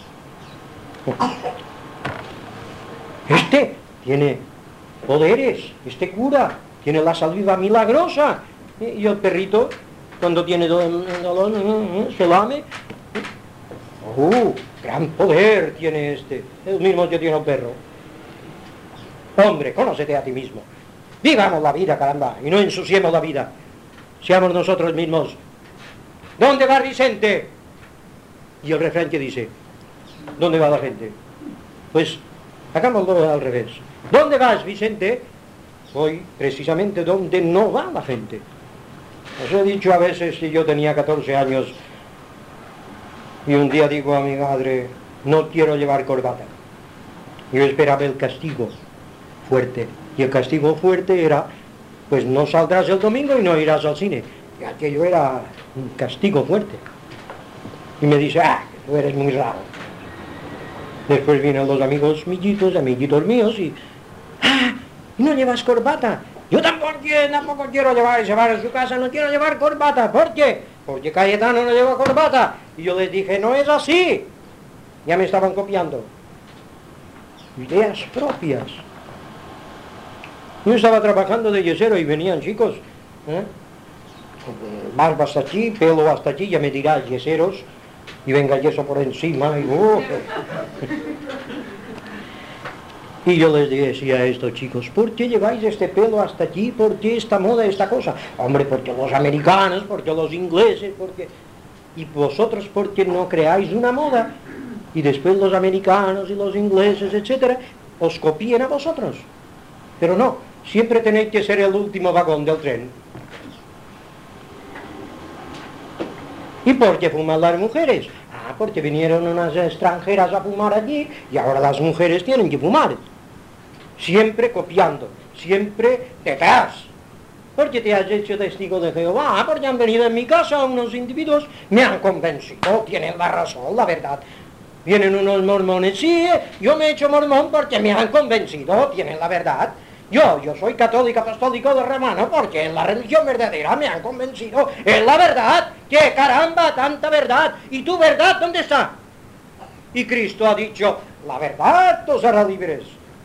Este tiene poderes, este cura tiene la saliva milagrosa, y el perrito cuando tiene dolor se lame. ¡Uh! Gran poder tiene este, el mismo que tiene el perro. Hombre, conócete a ti mismo. Vivamos la vida, caramba, y no ensuciemos la vida. Seamos nosotros mismos. ¿Dónde va Vicente? Y el refrán que dice, ¿dónde va la gente? Pues hagámoslo al revés. ¿Dónde vas, Vicente? Voy precisamente donde no va la gente. Os he dicho a veces que yo tenía catorce años y un día digo a mi madre, no quiero llevar corbata. Yo esperaba el castigo fuerte. Y el castigo fuerte era, pues no saldrás el domingo y no irás al cine. Y aquello era un castigo fuerte. Y me dice, ah, tú eres muy raro. Después vienen los amigos millitos, amiguitos míos, y, ah, ¿no llevas corbata? Yo tampoco, tampoco quiero llevar, se va a su casa, no quiero llevar corbata. ¿Por qué? Porque Cayetano no lleva corbata. Y yo les dije, no es así. Ya me estaban copiando. Ideas propias. Yo estaba trabajando de yesero y venían chicos, ¿eh? Barba hasta aquí, pelo hasta aquí, ya me dirás, yeseros, y venga yeso por encima, y, uh. y yo les decía a estos chicos, ¿por qué lleváis este pelo hasta aquí? ¿Por qué esta moda, esta cosa? Hombre, porque los americanos, porque los ingleses, porque... Y vosotros, ¿por qué no creáis una moda? Y después los americanos y los ingleses, etcétera, os copien a vosotros. Pero no, siempre tenéis que ser el último vagón del tren. ¿Y por qué fuman las mujeres? Ah, porque vinieron unas extranjeras a fumar allí y ahora las mujeres tienen que fumar. Siempre copiando, siempre detrás. Porque te has hecho testigo de Jehová, porque han venido en mi casa unos individuos, me han convencido, tienen la razón, la verdad. Vienen unos mormones, sí, yo me he hecho mormón porque me han convencido, tienen la verdad. Yo, yo soy católico apostólico de romano porque en la religión verdadera me han convencido, es la verdad, que caramba, tanta verdad. ¿Y tu verdad dónde está? Y Cristo ha dicho, la verdad os hará libres.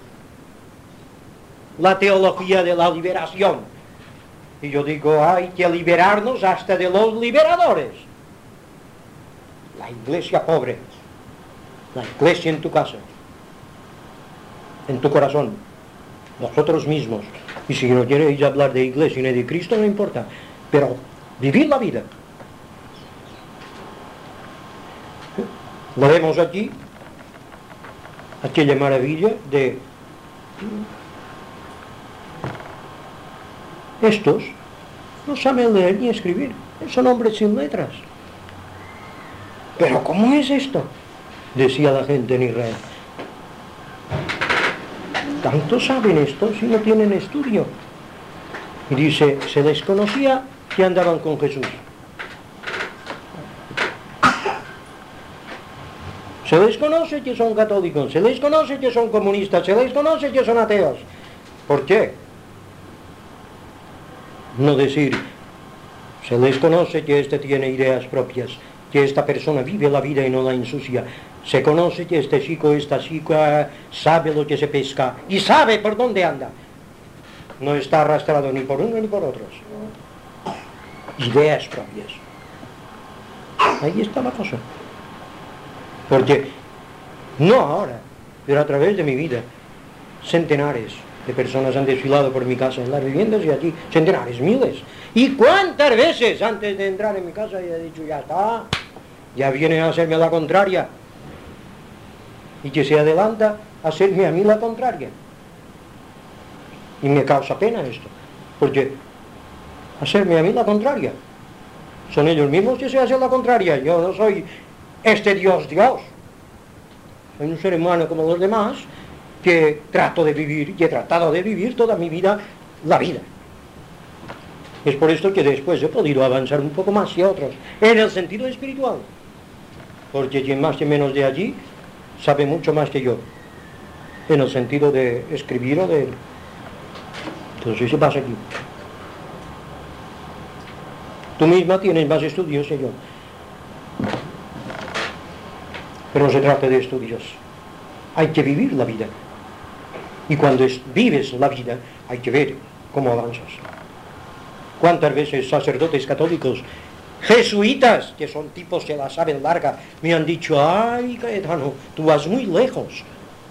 La teología de la liberación. Y yo digo, hay que liberarnos hasta de los liberadores. La iglesia pobre. La iglesia en tu casa, en tu corazón, nosotros mismos. Y si no queréis hablar de iglesia ni de Cristo, no importa, pero vivir la vida. Lo vemos aquí, aquella maravilla de estos no saben leer ni escribir, son hombres sin letras. Pero ¿cómo es esto? Decía la gente en Israel. ¿Tanto saben esto si no tienen estudio? Y dice, se les conocía que andaban con Jesús. Se les conoce que son católicos, se les conoce que son comunistas, se les conoce que son ateos. ¿Por qué? No decir, Se les conoce que éste tiene ideas propias, que esta persona vive la vida y no la ensucia. Se conoce que este chico, esta chica, sabe lo que se pesca y sabe por dónde anda. No está arrastrado ni por uno ni por otros. Ideas propias. Ahí está la cosa. Porque, no ahora, pero a través de mi vida, centenares de personas han desfilado por mi casa en las viviendas y aquí, centenares, miles. ¿Y cuántas veces antes de entrar en mi casa he dicho, ya está, ya viene a hacerme la contraria? Y que se adelanta a hacerme a mí la contraria. Y me causa pena esto, porque hacerme a mí la contraria. Son ellos mismos que se hacen la contraria. Yo no soy este Dios Dios. Soy un ser humano como los demás, que trato de vivir, y he tratado de vivir toda mi vida la vida. Es por esto que después he podido avanzar un poco más que otros, en el sentido espiritual. Porque quien más que menos de allí, sabe mucho más que yo, en el sentido de escribir o de... Entonces eso pasa aquí. Tú misma tienes más estudios que yo. Pero no se trata de estudios. Hay que vivir la vida. Y cuando es, vives la vida, hay que ver cómo avanzas. ¿Cuántas veces sacerdotes católicos, jesuitas, que son tipos que la saben larga, me han dicho, ay, Cayetano, tú vas muy lejos?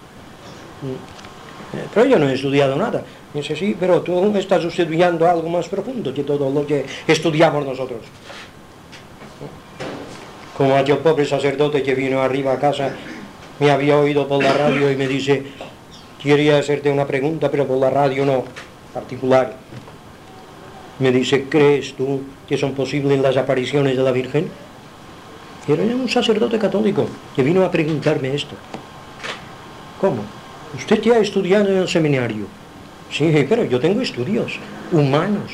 Pero yo no he estudiado nada. Dice, sí, pero tú estás estudiando algo más profundo que todo lo que estudiamos nosotros. Como aquel pobre sacerdote que vino arriba a casa, me había oído por la radio y me dice, quería hacerte una pregunta, pero por la radio no, particular. Me dice, ¿crees tú que son posibles las apariciones de la Virgen? Y era un sacerdote católico que vino a preguntarme esto. ¿Cómo? ¿Usted ya ha estudiado en el seminario? Sí, pero yo tengo estudios humanos.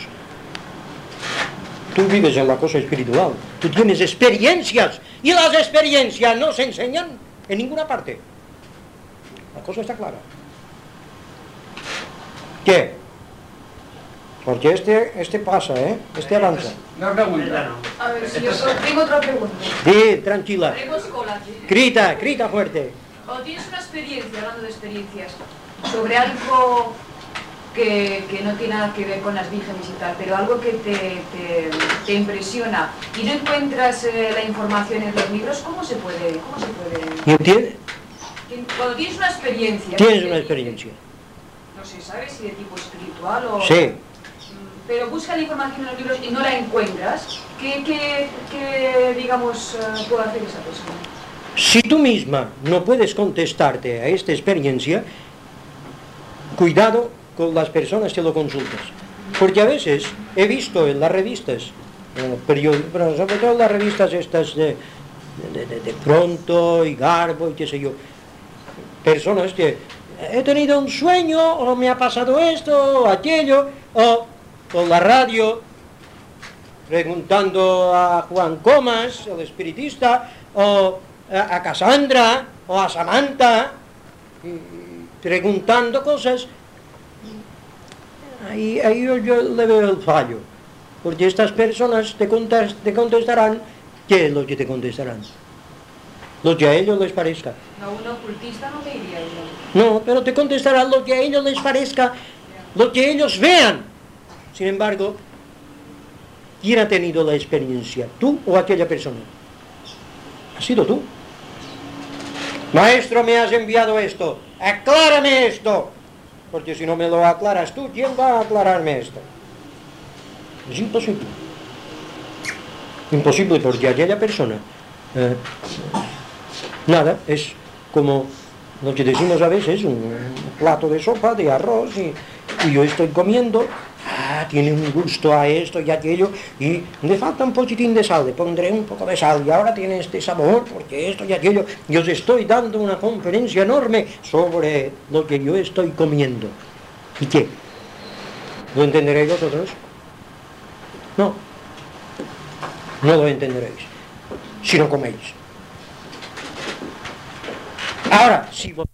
Tú vives en la cosa espiritual, tú tienes experiencias, y las experiencias no se enseñan en ninguna parte. La cosa está clara. ¿Qué? Porque este, este pasa, ¿eh? Este avanza. Una pregunta. A ver, si yo tengo otra pregunta. Sí, tranquila. Tenemos cola aquí. Grita, grita fuerte. Cuando tienes una experiencia, hablando de experiencias, sobre algo que, que no tiene nada que ver con las vírgenes y tal, pero algo que te, te, te impresiona y no encuentras eh, la información en los libros, ¿cómo se puede? ¿Cómo se puede? ¿Entiendes? Cuando tienes una experiencia... Tienes una experiencia. No sé, ¿sabes? Si de tipo espiritual o... Sí. Pero busca la información en los libros y no la encuentras, ¿qué, qué, qué digamos, uh, puede hacer esa persona? Si tú misma no puedes contestarte a esta experiencia, cuidado con las personas que lo consultas. Porque a veces he visto en las revistas, en los periódicos, pero sobre todo en las revistas estas de, de, de, de Pronto y Garbo y qué sé yo, personas que he tenido un sueño, o me ha pasado esto, o aquello, o por la radio, preguntando a Juan Comas, el espiritista, o a Cassandra, o a Samantha, preguntando cosas. Ahí, ahí yo, yo le veo el fallo, porque estas personas te, contas, te contestarán, ¿qué es lo que te contestarán? Lo que a ellos les parezca. No, un ocultista no me diría eso. No, pero te contestarán lo que a ellos les parezca, lo que ellos vean. Sin embargo, ¿quién ha tenido la experiencia? ¿Tú o aquella persona? ¿Has sido tú? Maestro, me has enviado esto, aclárame esto. Porque si no me lo aclaras tú, ¿quién va a aclararme esto? Es imposible. Imposible porque aquella persona, eh, nada, es como lo que decimos a veces, un plato de sopa, de arroz, y, y yo estoy comiendo, ah, tiene un gusto a esto y aquello, y le falta un poquitín de sal, le pondré un poco de sal, y ahora tiene este sabor, porque esto y aquello, y os estoy dando una conferencia enorme sobre lo que yo estoy comiendo. ¿Y qué? ¿Lo entenderéis vosotros? No. No lo entenderéis, si no coméis. Ahora, si vos...